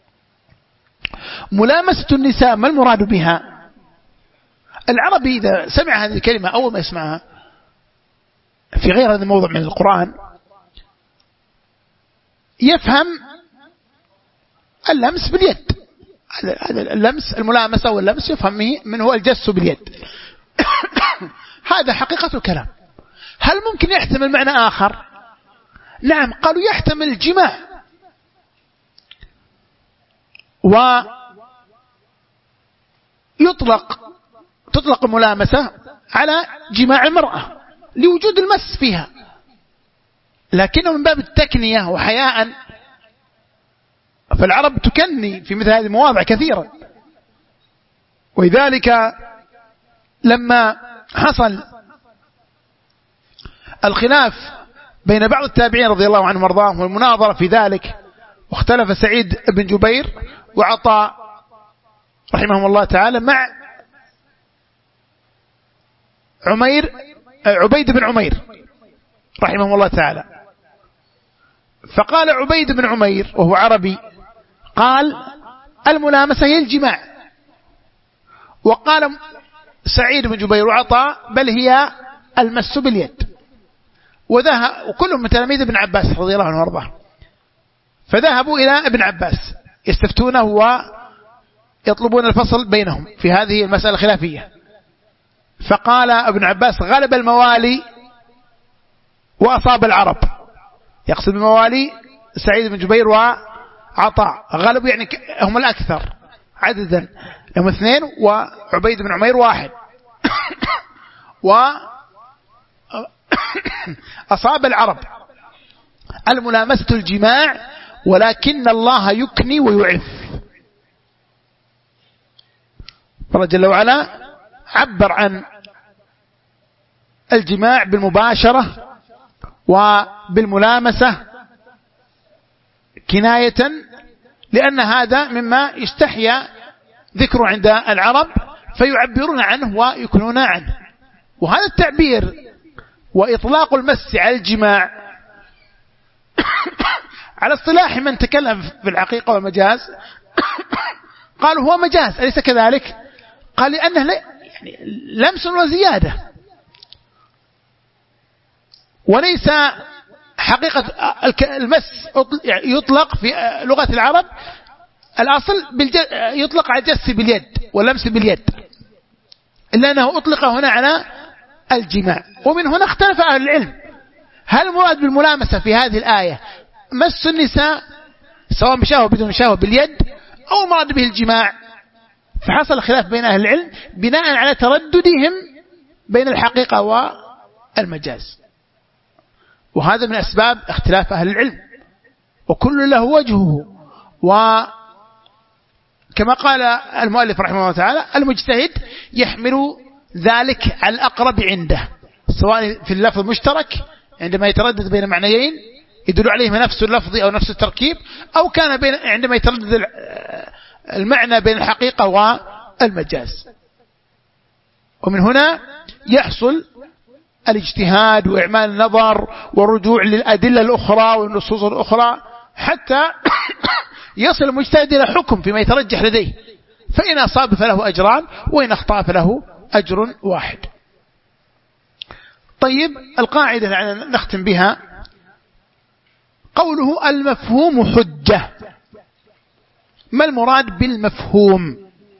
ملامسة النساء ما المراد بها؟ العربي إذا سمع هذه الكلمة أول ما يسمعها في غير هذا الموضوع من القرآن يفهم اللمس باليد، اللمس الملامسة واللمس يفهم من هو الجس باليد. هذا حقيقة الكلام. هل ممكن يحتمل معنى آخر؟ نعم، قالوا يحتمل الجماع، ويطلق تطلق الملامسة على جماع المرأة لوجود المس فيها، لكنه من باب التكنية وحياء، فالعرب تكني في مثل هذه المواضع كثيرا. ولذلك لما حصل الخلاف بين بعض التابعين رضي الله عنهم وارضاهم والمناظرة في ذلك، واختلف سعيد بن جبير وعطاء رحمهم الله تعالى مع عمير عبيد بن عمير رحمهم الله تعالى، فقال عبيد بن عمير وهو عربي قال الملامسة هي الجماع، وقال سعيد بن جبير وعطاء بل هي المس باليد، وذهب وكلهم من تلاميذ ابن عباس رضي الله عنه وارضاه، فذهبوا إلى ابن عباس يستفتونه ويطلبون الفصل بينهم في هذه المسألة الخلافية، فقال ابن عباس غلب الموالي وأصاب العرب، يقصد الموالي سعيد بن جبير وعطاء، غلبوا يعني هم الأكثر عددا، هم اثنين وعبيد بن عمير واحد، وأصاب العرب. الملامسة الجماع ولكن الله يكني ويعف، الله جل وعلا عبر عن الجماع بالمباشرة وبالملامسة كناية، لأن هذا مما يستحيا ذكره عند العرب فيعبرون عنه ويكنون عنه. وهذا التعبير وإطلاق المس على الجماع على اصطلاح من تكلم في الحقيقة والمجاز قالوا هو مجاز، أليس كذلك؟ قال لأنه لا يعني لمس وزيادة، وليس حقيقة المس يطلق في لغة العرب الأصل يطلق على الجس باليد واللمس باليد، إلا أنه أطلق هنا على الجماع. ومن هنا اختلف أهل العلم هل المراد بالملامسة في هذه الآية مس النساء سواء بشهوة بدون شهوة باليد أو مراد به الجماع، فحصل خلاف بين أهل العلم بناء على ترددهم بين الحقيقة والمجاز. وهذا من أسباب اختلاف أهل العلم، وكل له وجهه. وكما قال المؤلف رحمه الله تعالى: المجتهد يحمل ذلك على الأقرب عنده، سواء في اللفظ المشترك عندما يتردد بين معنيين يدل عليهما نفس اللفظ أو نفس التركيب، أو كان بين عندما يتردد المعنى بين الحقيقة والمجاز. ومن هنا يحصل الاجتهاد وإعمال النظر والرجوع للأدلة الأخرى والنصوص الأخرى حتى يصل المجتهد إلى حكم فيما يترجح لديه، فإن أصاب فله أجران وإن أخطأ فله أجر واحد. طيب، القاعدة نختم بها قوله: المفهوم حجة. ما المراد بالمفهوم؟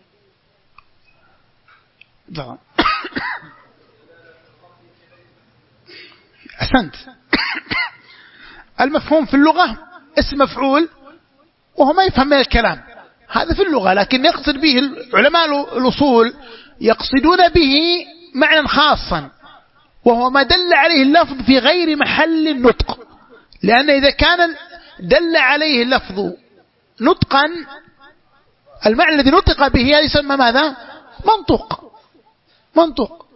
أحسنت. المفهوم في اللغة اسم مفعول، وهو ما يفهم من الكلام، هذا في اللغة، لكن يقصد به علماء الأصول يقصدون به معنى خاصا، وهو ما دل عليه اللفظ في غير محل النطق. لأن إذا كان دل عليه اللفظ نطقا، المعنى الذي نطق به يسمى ماذا؟ منطق. منطق.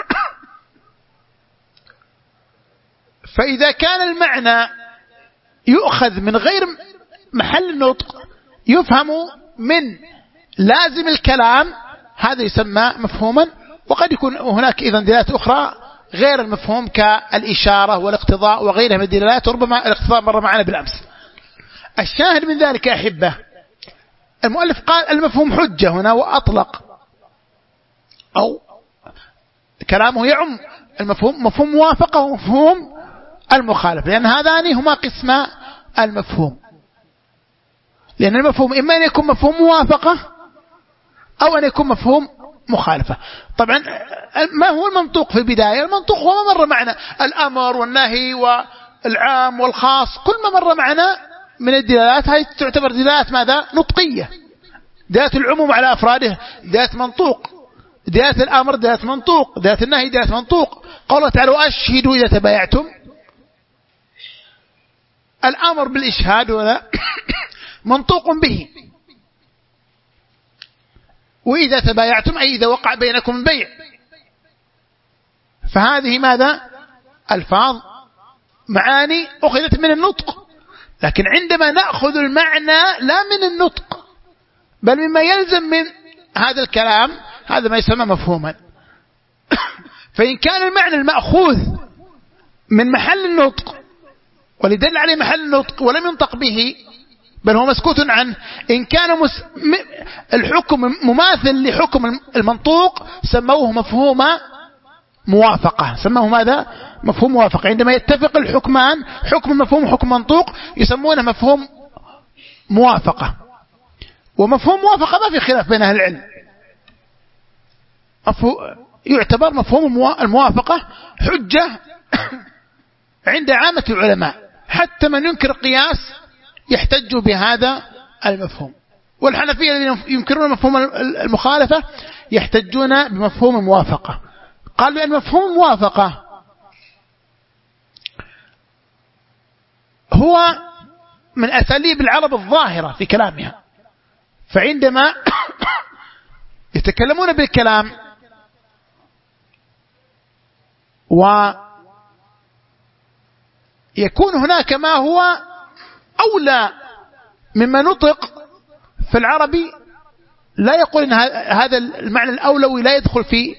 فإذا كان المعنى يؤخذ من غير محل النطق، يفهم من لازم الكلام، هذا يسمى مفهوما. وقد يكون هناك إذن دلالات أخرى غير المفهوم كالإشارة والاقتضاء وغيرها من الدلالات، وربما الاقتضاء مر معنا بالأمس. الشاهد من ذلك يا أحبة، المؤلف قال المفهوم حجة هنا وأطلق، أو كلامه يعم المفهوم، مفهوم موافقة ومفهوم المخالفة، لأن هذان هما قسم المفهوم. لأن المفهوم إما أن يكون مفهوم موافقة أو أن يكون مفهوم مخالفة. طبعا ما هو المنطوق في البداية؟ المنطوق هو ما مر معنا، الأمر والنهي والعام والخاص، كل ما مر معنا من الدلالات هذه تعتبر دلالات ماذا؟ نطقية. دلالة العموم على أفراده دلالة منطوق، دلالة الأمر دلالة منطوق، دلالة النهي دلالة منطوق. قوله تعالى: وأشهدوا إذا تبايعتم، الأمر بالإشهاد ولا منطوق به، وإذا تبايعتم أي إذا وقع بينكم البيع. فهذه ماذا؟ ألفاظ معاني أخذت من النطق، لكن عندما نأخذ المعنى لا من النطق بل مما يلزم من هذا الكلام، هذا ما يسمى مفهوما. فإن كان المعنى المأخوذ من محل النطق ولدل عليه محل النطق ولم ينطق به بل هو مسكوت عنه، إن كان مس... م... الحكم مماثل لحكم المنطوق سموه مفهوم موافقة، سموه ماذا؟ مفهوم موافقة. عندما يتفق الحكمان، حكم مفهوم وحكم منطوق، يسمونه مفهوم موافقة. ومفهوم موافقة ما في خلاف بين أهل العلم، مفهوم... يعتبر مفهوم الموافقة حجة عند عامة العلماء، حتى من ينكر القياس يحتج بهذا المفهوم. والحنفية الذين ينكرون مفهوم المخالفة يحتجون بمفهوم الموافقة. قال لأن مفهوم الموافقة هو من أساليب العرب الظاهرة في كلامها، فعندما يتكلمون بالكلام ويكون هناك ما هو أولى مما نطق، فالعربي لا يقول إن هذا المعنى الأولوي لا يدخل في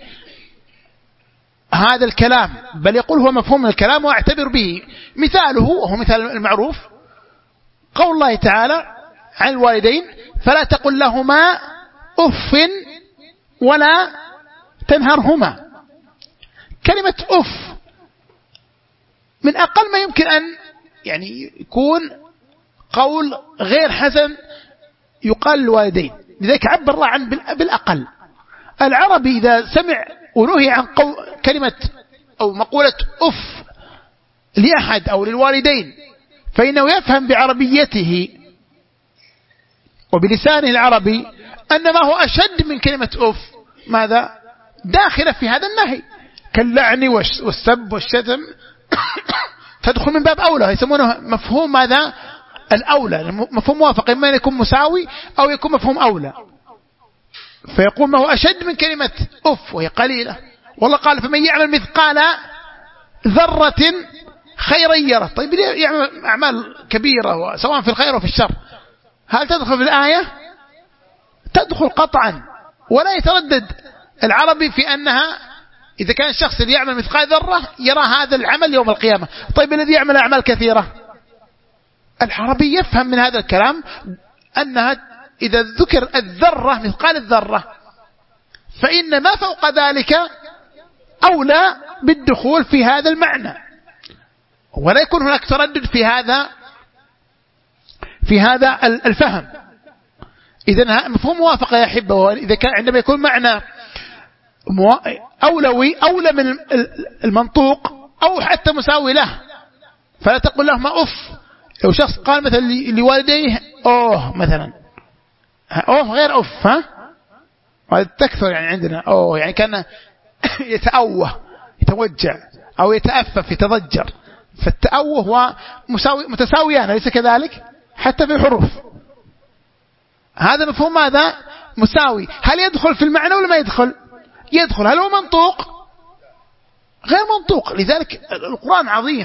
هذا الكلام، بل يقول هو مفهوم الكلام واعتبر به. مثاله وهو مثال المعروف قول الله تعالى عن الوالدين: فلا تقل لهما أف ولا تنهرهما. كلمة أف من أقل ما يمكن أن يعني يكون قول غير حسن يقال للوالدين، لذلك عبر الله عن بالأقل. العربي إذا سمع ونهي عن قول كلمة أو مقولة أف لأحد أو للوالدين، فإنه يفهم بعربيته وبلسانه العربي أن ما هو أشد من كلمة أف ماذا؟ داخلة في هذا النهي. كاللعن والسب والشتم تدخل من باب أولى، يسمونه مفهوم ماذا الأولى، مفهوم موافق، إما أن يكون مساوي أو يكون مفهوم أولى. فيقول ما هو أشد من كلمة أف وهي قليلة. والله قال فمن يعمل مثقال ذرة خيرا يره. طيب يعمل أعمال كبيرة سواء في الخير وفي الشر، هل تدخل في الآية؟ تدخل قطعا، ولا يتردد العربي في أنها إذا كان الشخص اللي يعمل مثقال ذرة يرى هذا العمل يوم القيامة. طيب الذي يعمل أعمال كثيرة، العربي يفهم من هذا الكلام أنها إذا ذكر الذرة مثقال الذرة فإن ما فوق ذلك أولى بالدخول في هذا المعنى، ولا يكون هناك تردد في هذا في هذا الفهم. إذن مفهوم موافقة يا أحبة، إذا كان عندما يكون معنى أولوي أولى من المنطوق أو حتى مساوي له، فلا تقول لهما أف. لو شخص قال مثلا لوالديه أوه مثلا، أوه غير أف، ها وهذا تكثر يعني عندنا أوه، يعني كان يتأوه يتوجع أو يتأفف يتضجر، فالتأوه هو مساوي متساويان ليس كذلك حتى في الحروف. هذا مفهوم ماذا مساوي. هل يدخل في المعنى ولا ما يدخل؟ يدخل. هل هو منطوق؟ غير منطوق. لذلك القرآن عظيم،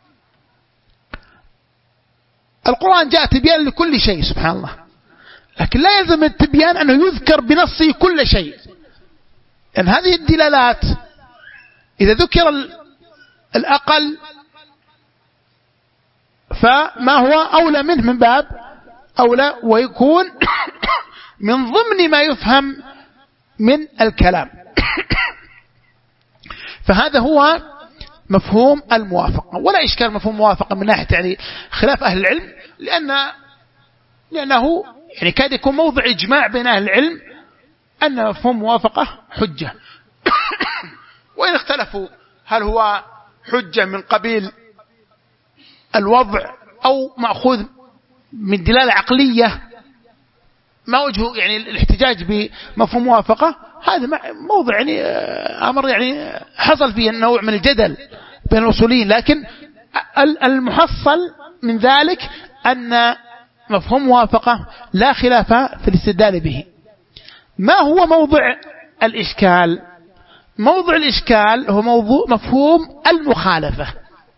القرآن جاء تبيان لكل شيء سبحان الله، لكن لا يلزم التبيان أنه يذكر بنصه كل شيء، لأن هذه الدلالات إذا ذكر الأقل فما هو أولى منه من باب أولى، ويكون من ضمن ما يفهم من الكلام. فهذا هو مفهوم الموافقة، ولا إشكال مفهوم موافقة من ناحية يعني خلاف أهل العلم، لأن لأنه يعني كاد يكون موضع إجماع بين أهل العلم أن مفهوم موافقة حجة. وإن اختلفوا هل هو حجة من قبيل الوضع أو مأخوذ من دلالة عقلية، ما وجه يعني الاحتجاج بمفهوم موافقة، هذا موضع يعني أمر يعني حصل فيه نوع من الجدل بين الأصوليين، لكن المحصل من ذلك أن مفهوم موافقة لا خلاف في الاستدلال به. ما هو موضع الإشكال؟ موضع الإشكال هو موضوع مفهوم المخالفة،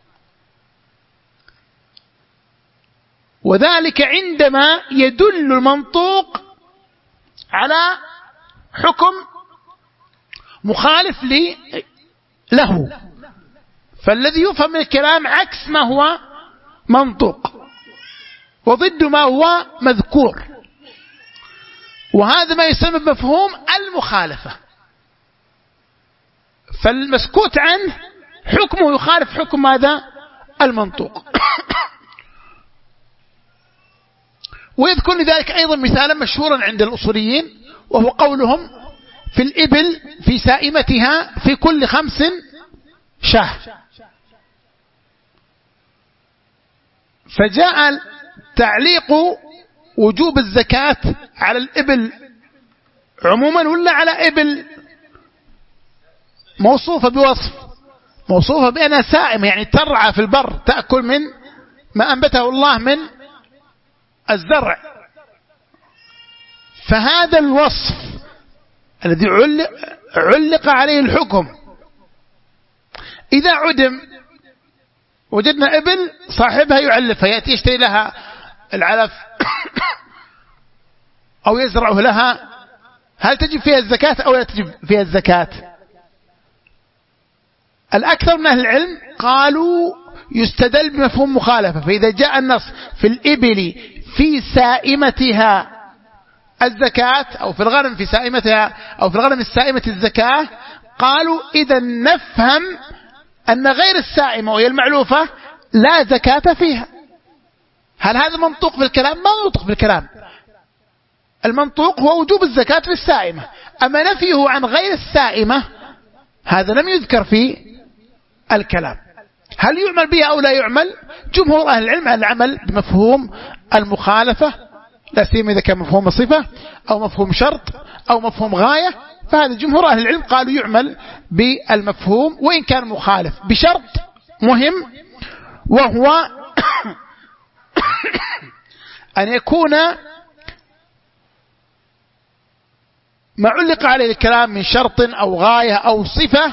وذلك عندما يدل المنطوق على حكم مخالف له، فالذي يفهم من الكلام عكس ما هو منطوق وضد ما هو مذكور، وهذا ما يسمى بمفهوم المخالفة. فالمسكوت عنه حكمه يخالف حكم ماذا؟ المنطوق. ويذكر لذلك أيضا مثالا مشهورا عند الأصوليين، وهو قولهم في الإبل في سائمتها في كل خمس شاه. فجاء تعليق وجوب الزكاة على الإبل عموما ولا على إبل موصوفة بوصف، موصوفة بأنها سائمة يعني ترعى في البر تأكل من ما أنبته الله من الزرع. فهذا الوصف الذي علق, علق عليه الحكم إذا عدم وجدنا إبل صاحبها يعلفها، يأتي يشتري لها العلف أو يزرعه لها، هل تجب فيها الزكاة أو لا تجب فيها الزكاة؟ الأكثر من أهل العلم قالوا يستدل بمفهوم مخالفة. فإذا جاء النص في الإبل في سائمتها الزكاة أو في الغنم في سائمتها أو في الغنم السائمة الزكاة، قالوا إذا نفهم أن غير السائمة وهي المعلوفة لا زكاة فيها. هل هذا منطوق في الكلام؟ ما منطوق في الكلام. المنطوق هو وجوب الزكاة في السائمة، أما نفيه عن غير السائمة هذا لم يذكر في الكلام. هل يعمل بها أو لا يعمل؟ جمهور أهل العلم على العمل بمفهوم المخالفة، لا سيما إذا كان مفهوم صفة أو مفهوم شرط أو مفهوم غاية، فهذا جمهور أهل العلم قالوا يعمل بالمفهوم وإن كان مخالف، بشرط مهم وهو أن يكون ما علق عليه الكلام من شرط أو غاية أو صفة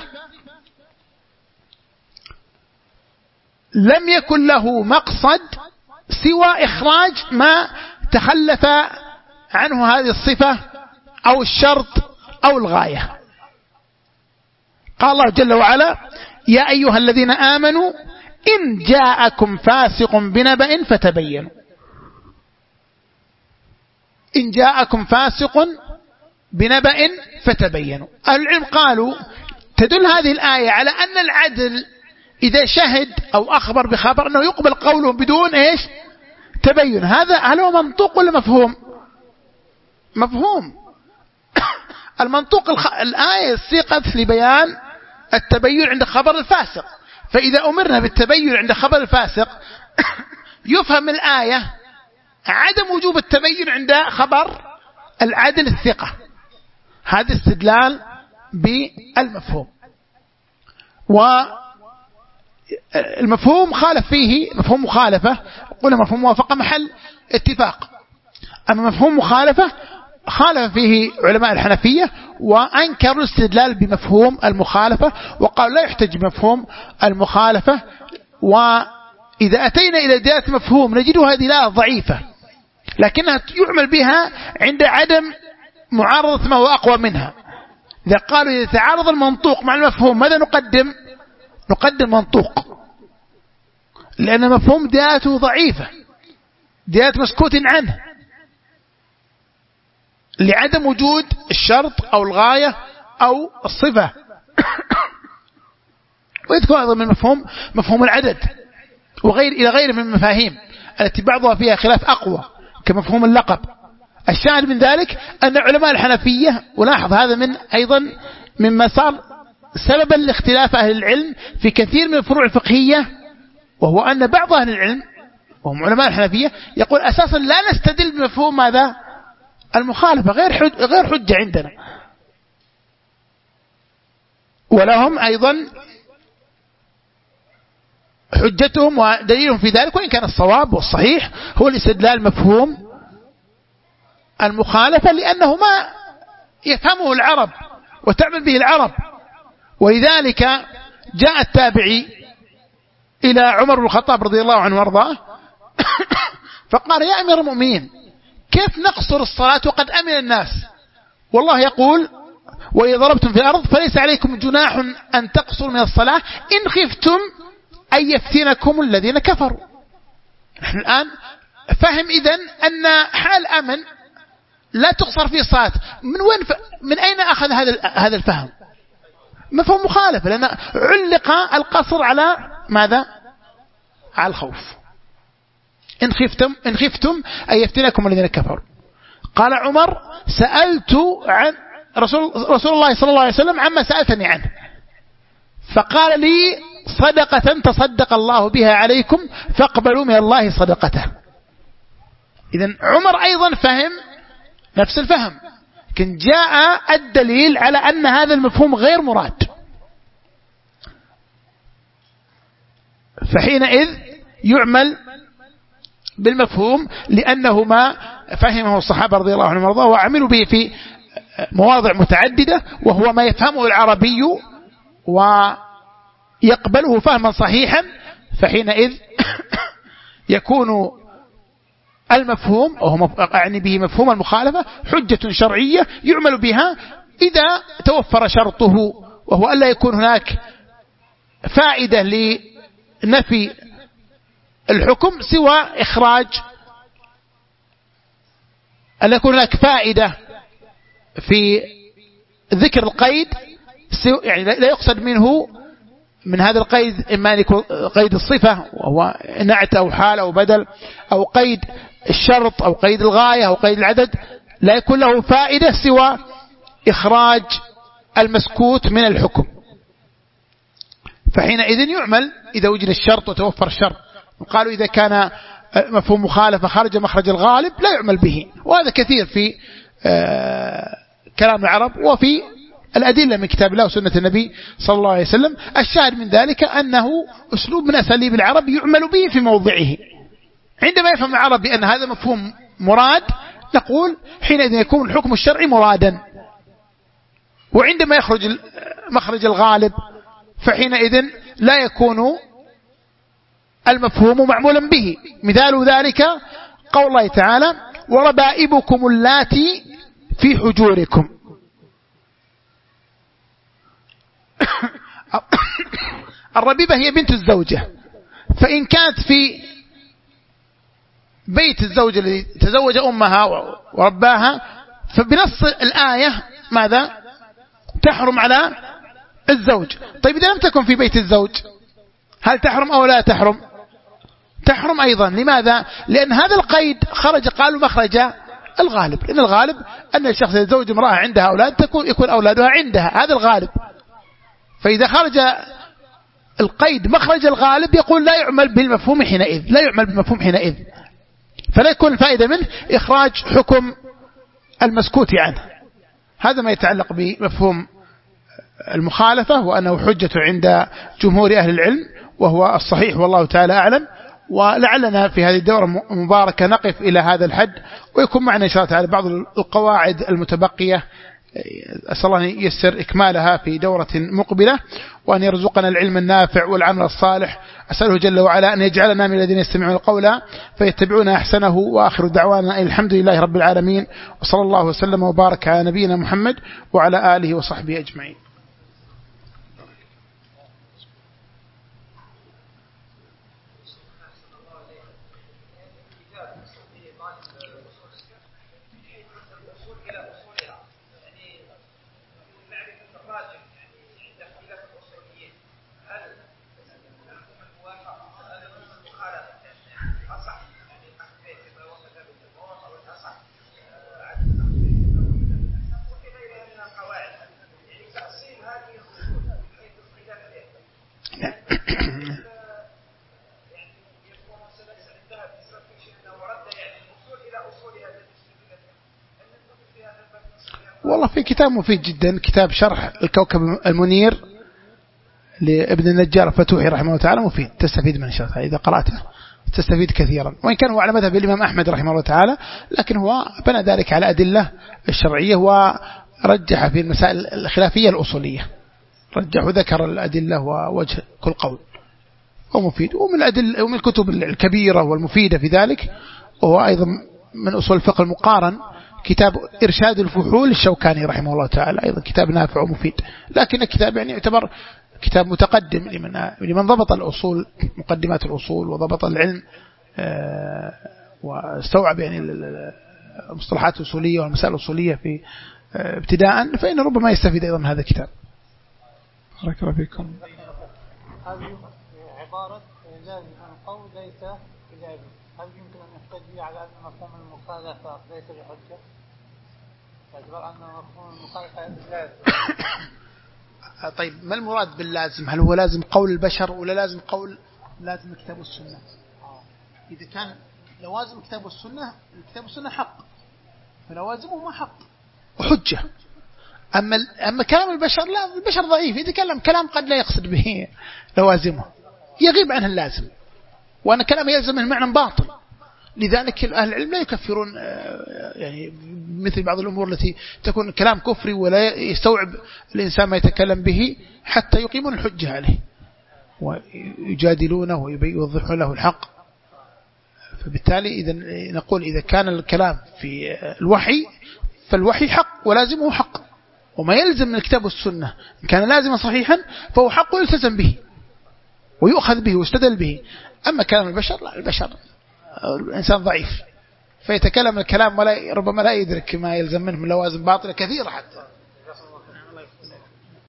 لم يكن له مقصد سوى إخراج ما تخلف عنه هذه الصفة أو الشرط أو الغاية. قال الله جل وعلا: يا أيها الذين آمنوا إن جاءكم فاسق بنبأ فتبينوا. إن جاءكم فاسق بنبأ فتبينوا. أهل العلم قالوا تدل هذه الآية على أن العدل إذا شهد أو أخبر بخبر أنه يقبل قوله بدون إيش تبين. هذا هل هو منطوق ولا مفهوم؟ مفهوم. المنطوق الخ... الآية سيقت لبيان التبين عند خبر الفاسق، فإذا أمرنا بالتبين عند خبر الفاسق يفهم الآية عدم وجوب التبين عند خبر العدل الثقة. هذا استدلال بالمفهوم. والمفهوم خالف فيه مفهوم مخالفة، قلنا مفهوم موافقة محل اتفاق. أما مفهوم مخالفة خالف فيه علماء الحنفية وأنكروا الاستدلال بمفهوم المخالفة، وقالوا لا يحتج بمفهوم المخالفة. وإذا أتينا إلى دلالة مفهوم نجدها دلالة ضعيفة لكنها يعمل بها عند عدم معارضة ما هو أقوى منها. إذا قالوا إذا تعارض المنطوق مع المفهوم ماذا نقدم؟ نقدم منطوق، لأن المفهوم دلالته ضعيفة، دلالة مسكوت عنه لعدم وجود الشرط أو الغاية أو الصفة. ويذكر أيضا من المفهوم مفهوم العدد وغير إلى غير من المفاهيم التي بعضها فيها خلاف أقوى كمفهوم اللقب. الشاهد من ذلك أن علماء الحنفية، ولاحظ هذا من أيضا مما صار سببا لاختلاف أهل العلم في كثير من الفروع الفقهية، وهو أن بعض أهل العلم وهم علماء الحنفية يقول أساسا لا نستدل بمفهوم ماذا؟ المخالفة، غير حج غير حجة عندنا. ولهم أيضا حجتهم ودليلهم في ذلك، وإن كان الصواب والصحيح هو الاستدلال مفهوم المخالفة، لأنه ما يفهمه العرب وتعمل به العرب. ولذلك جاء التابعي إلى عمر بن الخطاب رضي الله عنه وارضاه فقال: يا أمير المؤمنين كيف نقصر الصلاة وقد أمن الناس؟ والله يقول: وإذا ضربتم في الأرض فليس عليكم جناح أن تقصروا من الصلاة إن خفتم أن يفتنكم الذين كفروا. نحن الآن فهم إذن أن حال أمن لا تقصر فيه الصلاة. من وين ف... من أين أخذ هذا هذا الفهم؟ مفهوم مخالف، لأن علق القصر على ماذا؟ على الخوف. إن خفتم إن خفتم أن يفتنكم الذين كفروا. قال عمر: سألت عن رسول رسول الله صلى الله عليه وسلم عما سألتني عنه، فقال لي: صدقة تصدق الله بها عليكم فاقبلوا من الله صدقته. إذن عمر أيضا فهم نفس الفهم، لكن جاء الدليل على أن هذا المفهوم غير مراد، فحينئذ يعمل بالمفهوم لأنه ما فهمه الصحابة رضي الله عنهم وارضاهم وعملوا به في مواضع متعددة، وهو ما يفهمه العربي ويقبله فهما صحيحا، فحينئذ يكون المفهوم وهو يعني به مفهوم المخالفة حجة شرعية يعمل بها إذا توفر شرطه، وهو ألا يكون هناك فائدة لنفي الحكم سوى إخراج، ألا يكون هناك فائدة في ذكر القيد، يعني لا يقصد منه من هذا القيد إما أن يكون قيد الصفة وهو نعت أو حال أو بدل، أو قيد الشرط أو قيد الغاية أو قيد العدد، لا يكون له فائدة سوى إخراج المسكوت من الحكم. فحينئذ يعمل إذا وجد الشرط وتوفر الشرط. قالوا إذا كان مفهوم مخالفة خرج مخرج الغالب لا يعمل به، وهذا كثير في كلام العرب وفي الأدلة من كتاب الله وسنة النبي صلى الله عليه وسلم. الشاهد من ذلك أنه أسلوب من أساليب العرب يعمل به في موضعه. عندما يفهم العرب بأن هذا مفهوم مراد نقول حينئذ يكون الحكم الشرعي مرادا، وعندما يخرج مخرج الغالب فحينئذ لا يكون المفهوم معمولا به. مثال ذلك قول الله تعالى وربائبكم اللاتي في حجوركم. الربيبة هي بنت الزوجة، فإن كانت في بيت الزوج الذي تزوج أمها ورباها فبنص الآية ماذا تحرم على الزوج. طيب إذا لم تكن في بيت الزوج هل تحرم أو لا تحرم؟ تحرم أيضا. لماذا؟ لأن هذا القيد خرج قالوا مخرج الغالب، لأن الغالب أن الشخص يتزوج امرأة عندها أولاد تكون يكون أولادها عندها، هذا الغالب. فإذا خرج القيد مخرج الغالب يقول لا يعمل بالمفهوم حينئذ، لا يعمل بالمفهوم حينئذ، فلا يكون الفائدة منه إخراج حكم المسكوت عنه. هذا ما يتعلق بمفهوم المخالفة، وأنه حجة عند جمهور أهل العلم وهو الصحيح والله تعالى أعلم. ولعلنا في هذه الدورة المباركة نقف إلى هذا الحد، ويكون معنا إن شاء الله تعالى بعض القواعد المتبقية أسأل الله أن ييسر إكمالها في دورة مقبلة، وأن يرزقنا العلم النافع والعمل الصالح. أسأله جل وعلا أن يجعلنا من الذين يستمعون القول فيتبعون أحسنه. وآخر دعوانا الحمد لله رب العالمين، وصلى الله وسلم وبارك على نبينا محمد وعلى آله وصحبه أجمعين. والله في كتاب مفيد جدا، كتاب شرح الكوكب المنير لابن النجار الفتوحي رحمه الله تعالى، مفيد تستفيد من الشرح إذا قرأته تستفيد كثيرا، وإن كان هو على مذهب الإمام أحمد رحمه الله تعالى، لكن هو بنى ذلك على أدلة الشرعية ورجح في المسائل الخلافية الأصولية، رجح وذكر الأدلة ووجه كل قول، ومفيد. ومن الأدلة ومن الكتب الكبيرة والمفيدة في ذلك، وهو أيضا من أصول الفقه المقارن كتاب إرشاد الفحول الشوكاني رحمه الله تعالى، أيضا كتاب نافع ومفيد، لكن الكتاب يعني يعتبر كتاب متقدم لمن لمن ضبط الأصول، مقدمات الأصول، وضبط العلم واستوعب يعني المصطلحات الأصولية والمسائل الأصولية في ابتداء، فإن ربما يستفيد أيضا من هذا الكتاب. بارك الله فيكم. هذه عبارة لازم القول ليس كذابا، هل يمكن أن يحتج به على أن مفهوم المخالفة ليس بحجة؟ باعتبار أن مفهوم المخالفة لازم. طيب ما المراد باللازم؟ هل هو لازم قول البشر ولا لازم قول لازم الكتاب والسنة؟ إذا كان لوازم الكتاب والسنة، الكتاب والسنة حق، فلوازمه ما حق وحجة. أما أما كلام البشر لا، البشر ضعيف، يتكلم كلام قد لا يقصد به لوازمه، يغيب عنه اللازم، وأن كلام يلزم من معنى باطل. لذلك أهل العلم لا يكفرون يعني مثل بعض الأمور التي تكون كلام كفري ولا يستوعب الإنسان ما يتكلم به حتى يقيمون الحجة عليه ويجادلونه ويوضحون له الحق. فبالتالي إذا نقول إذا كان الكلام في الوحي فالوحي حق ولازمه حق، وما يلزم من الكتاب والسنة إن كان لازما صحيحا فهو حق ويلتزم به ويؤخذ به ويستدل به. أما كلام البشر لا، البشر الإنسان ضعيف فيتكلم الكلام ولا ربما لا يدرك ما يلزم منه من لوازم باطلة كثيرة حتى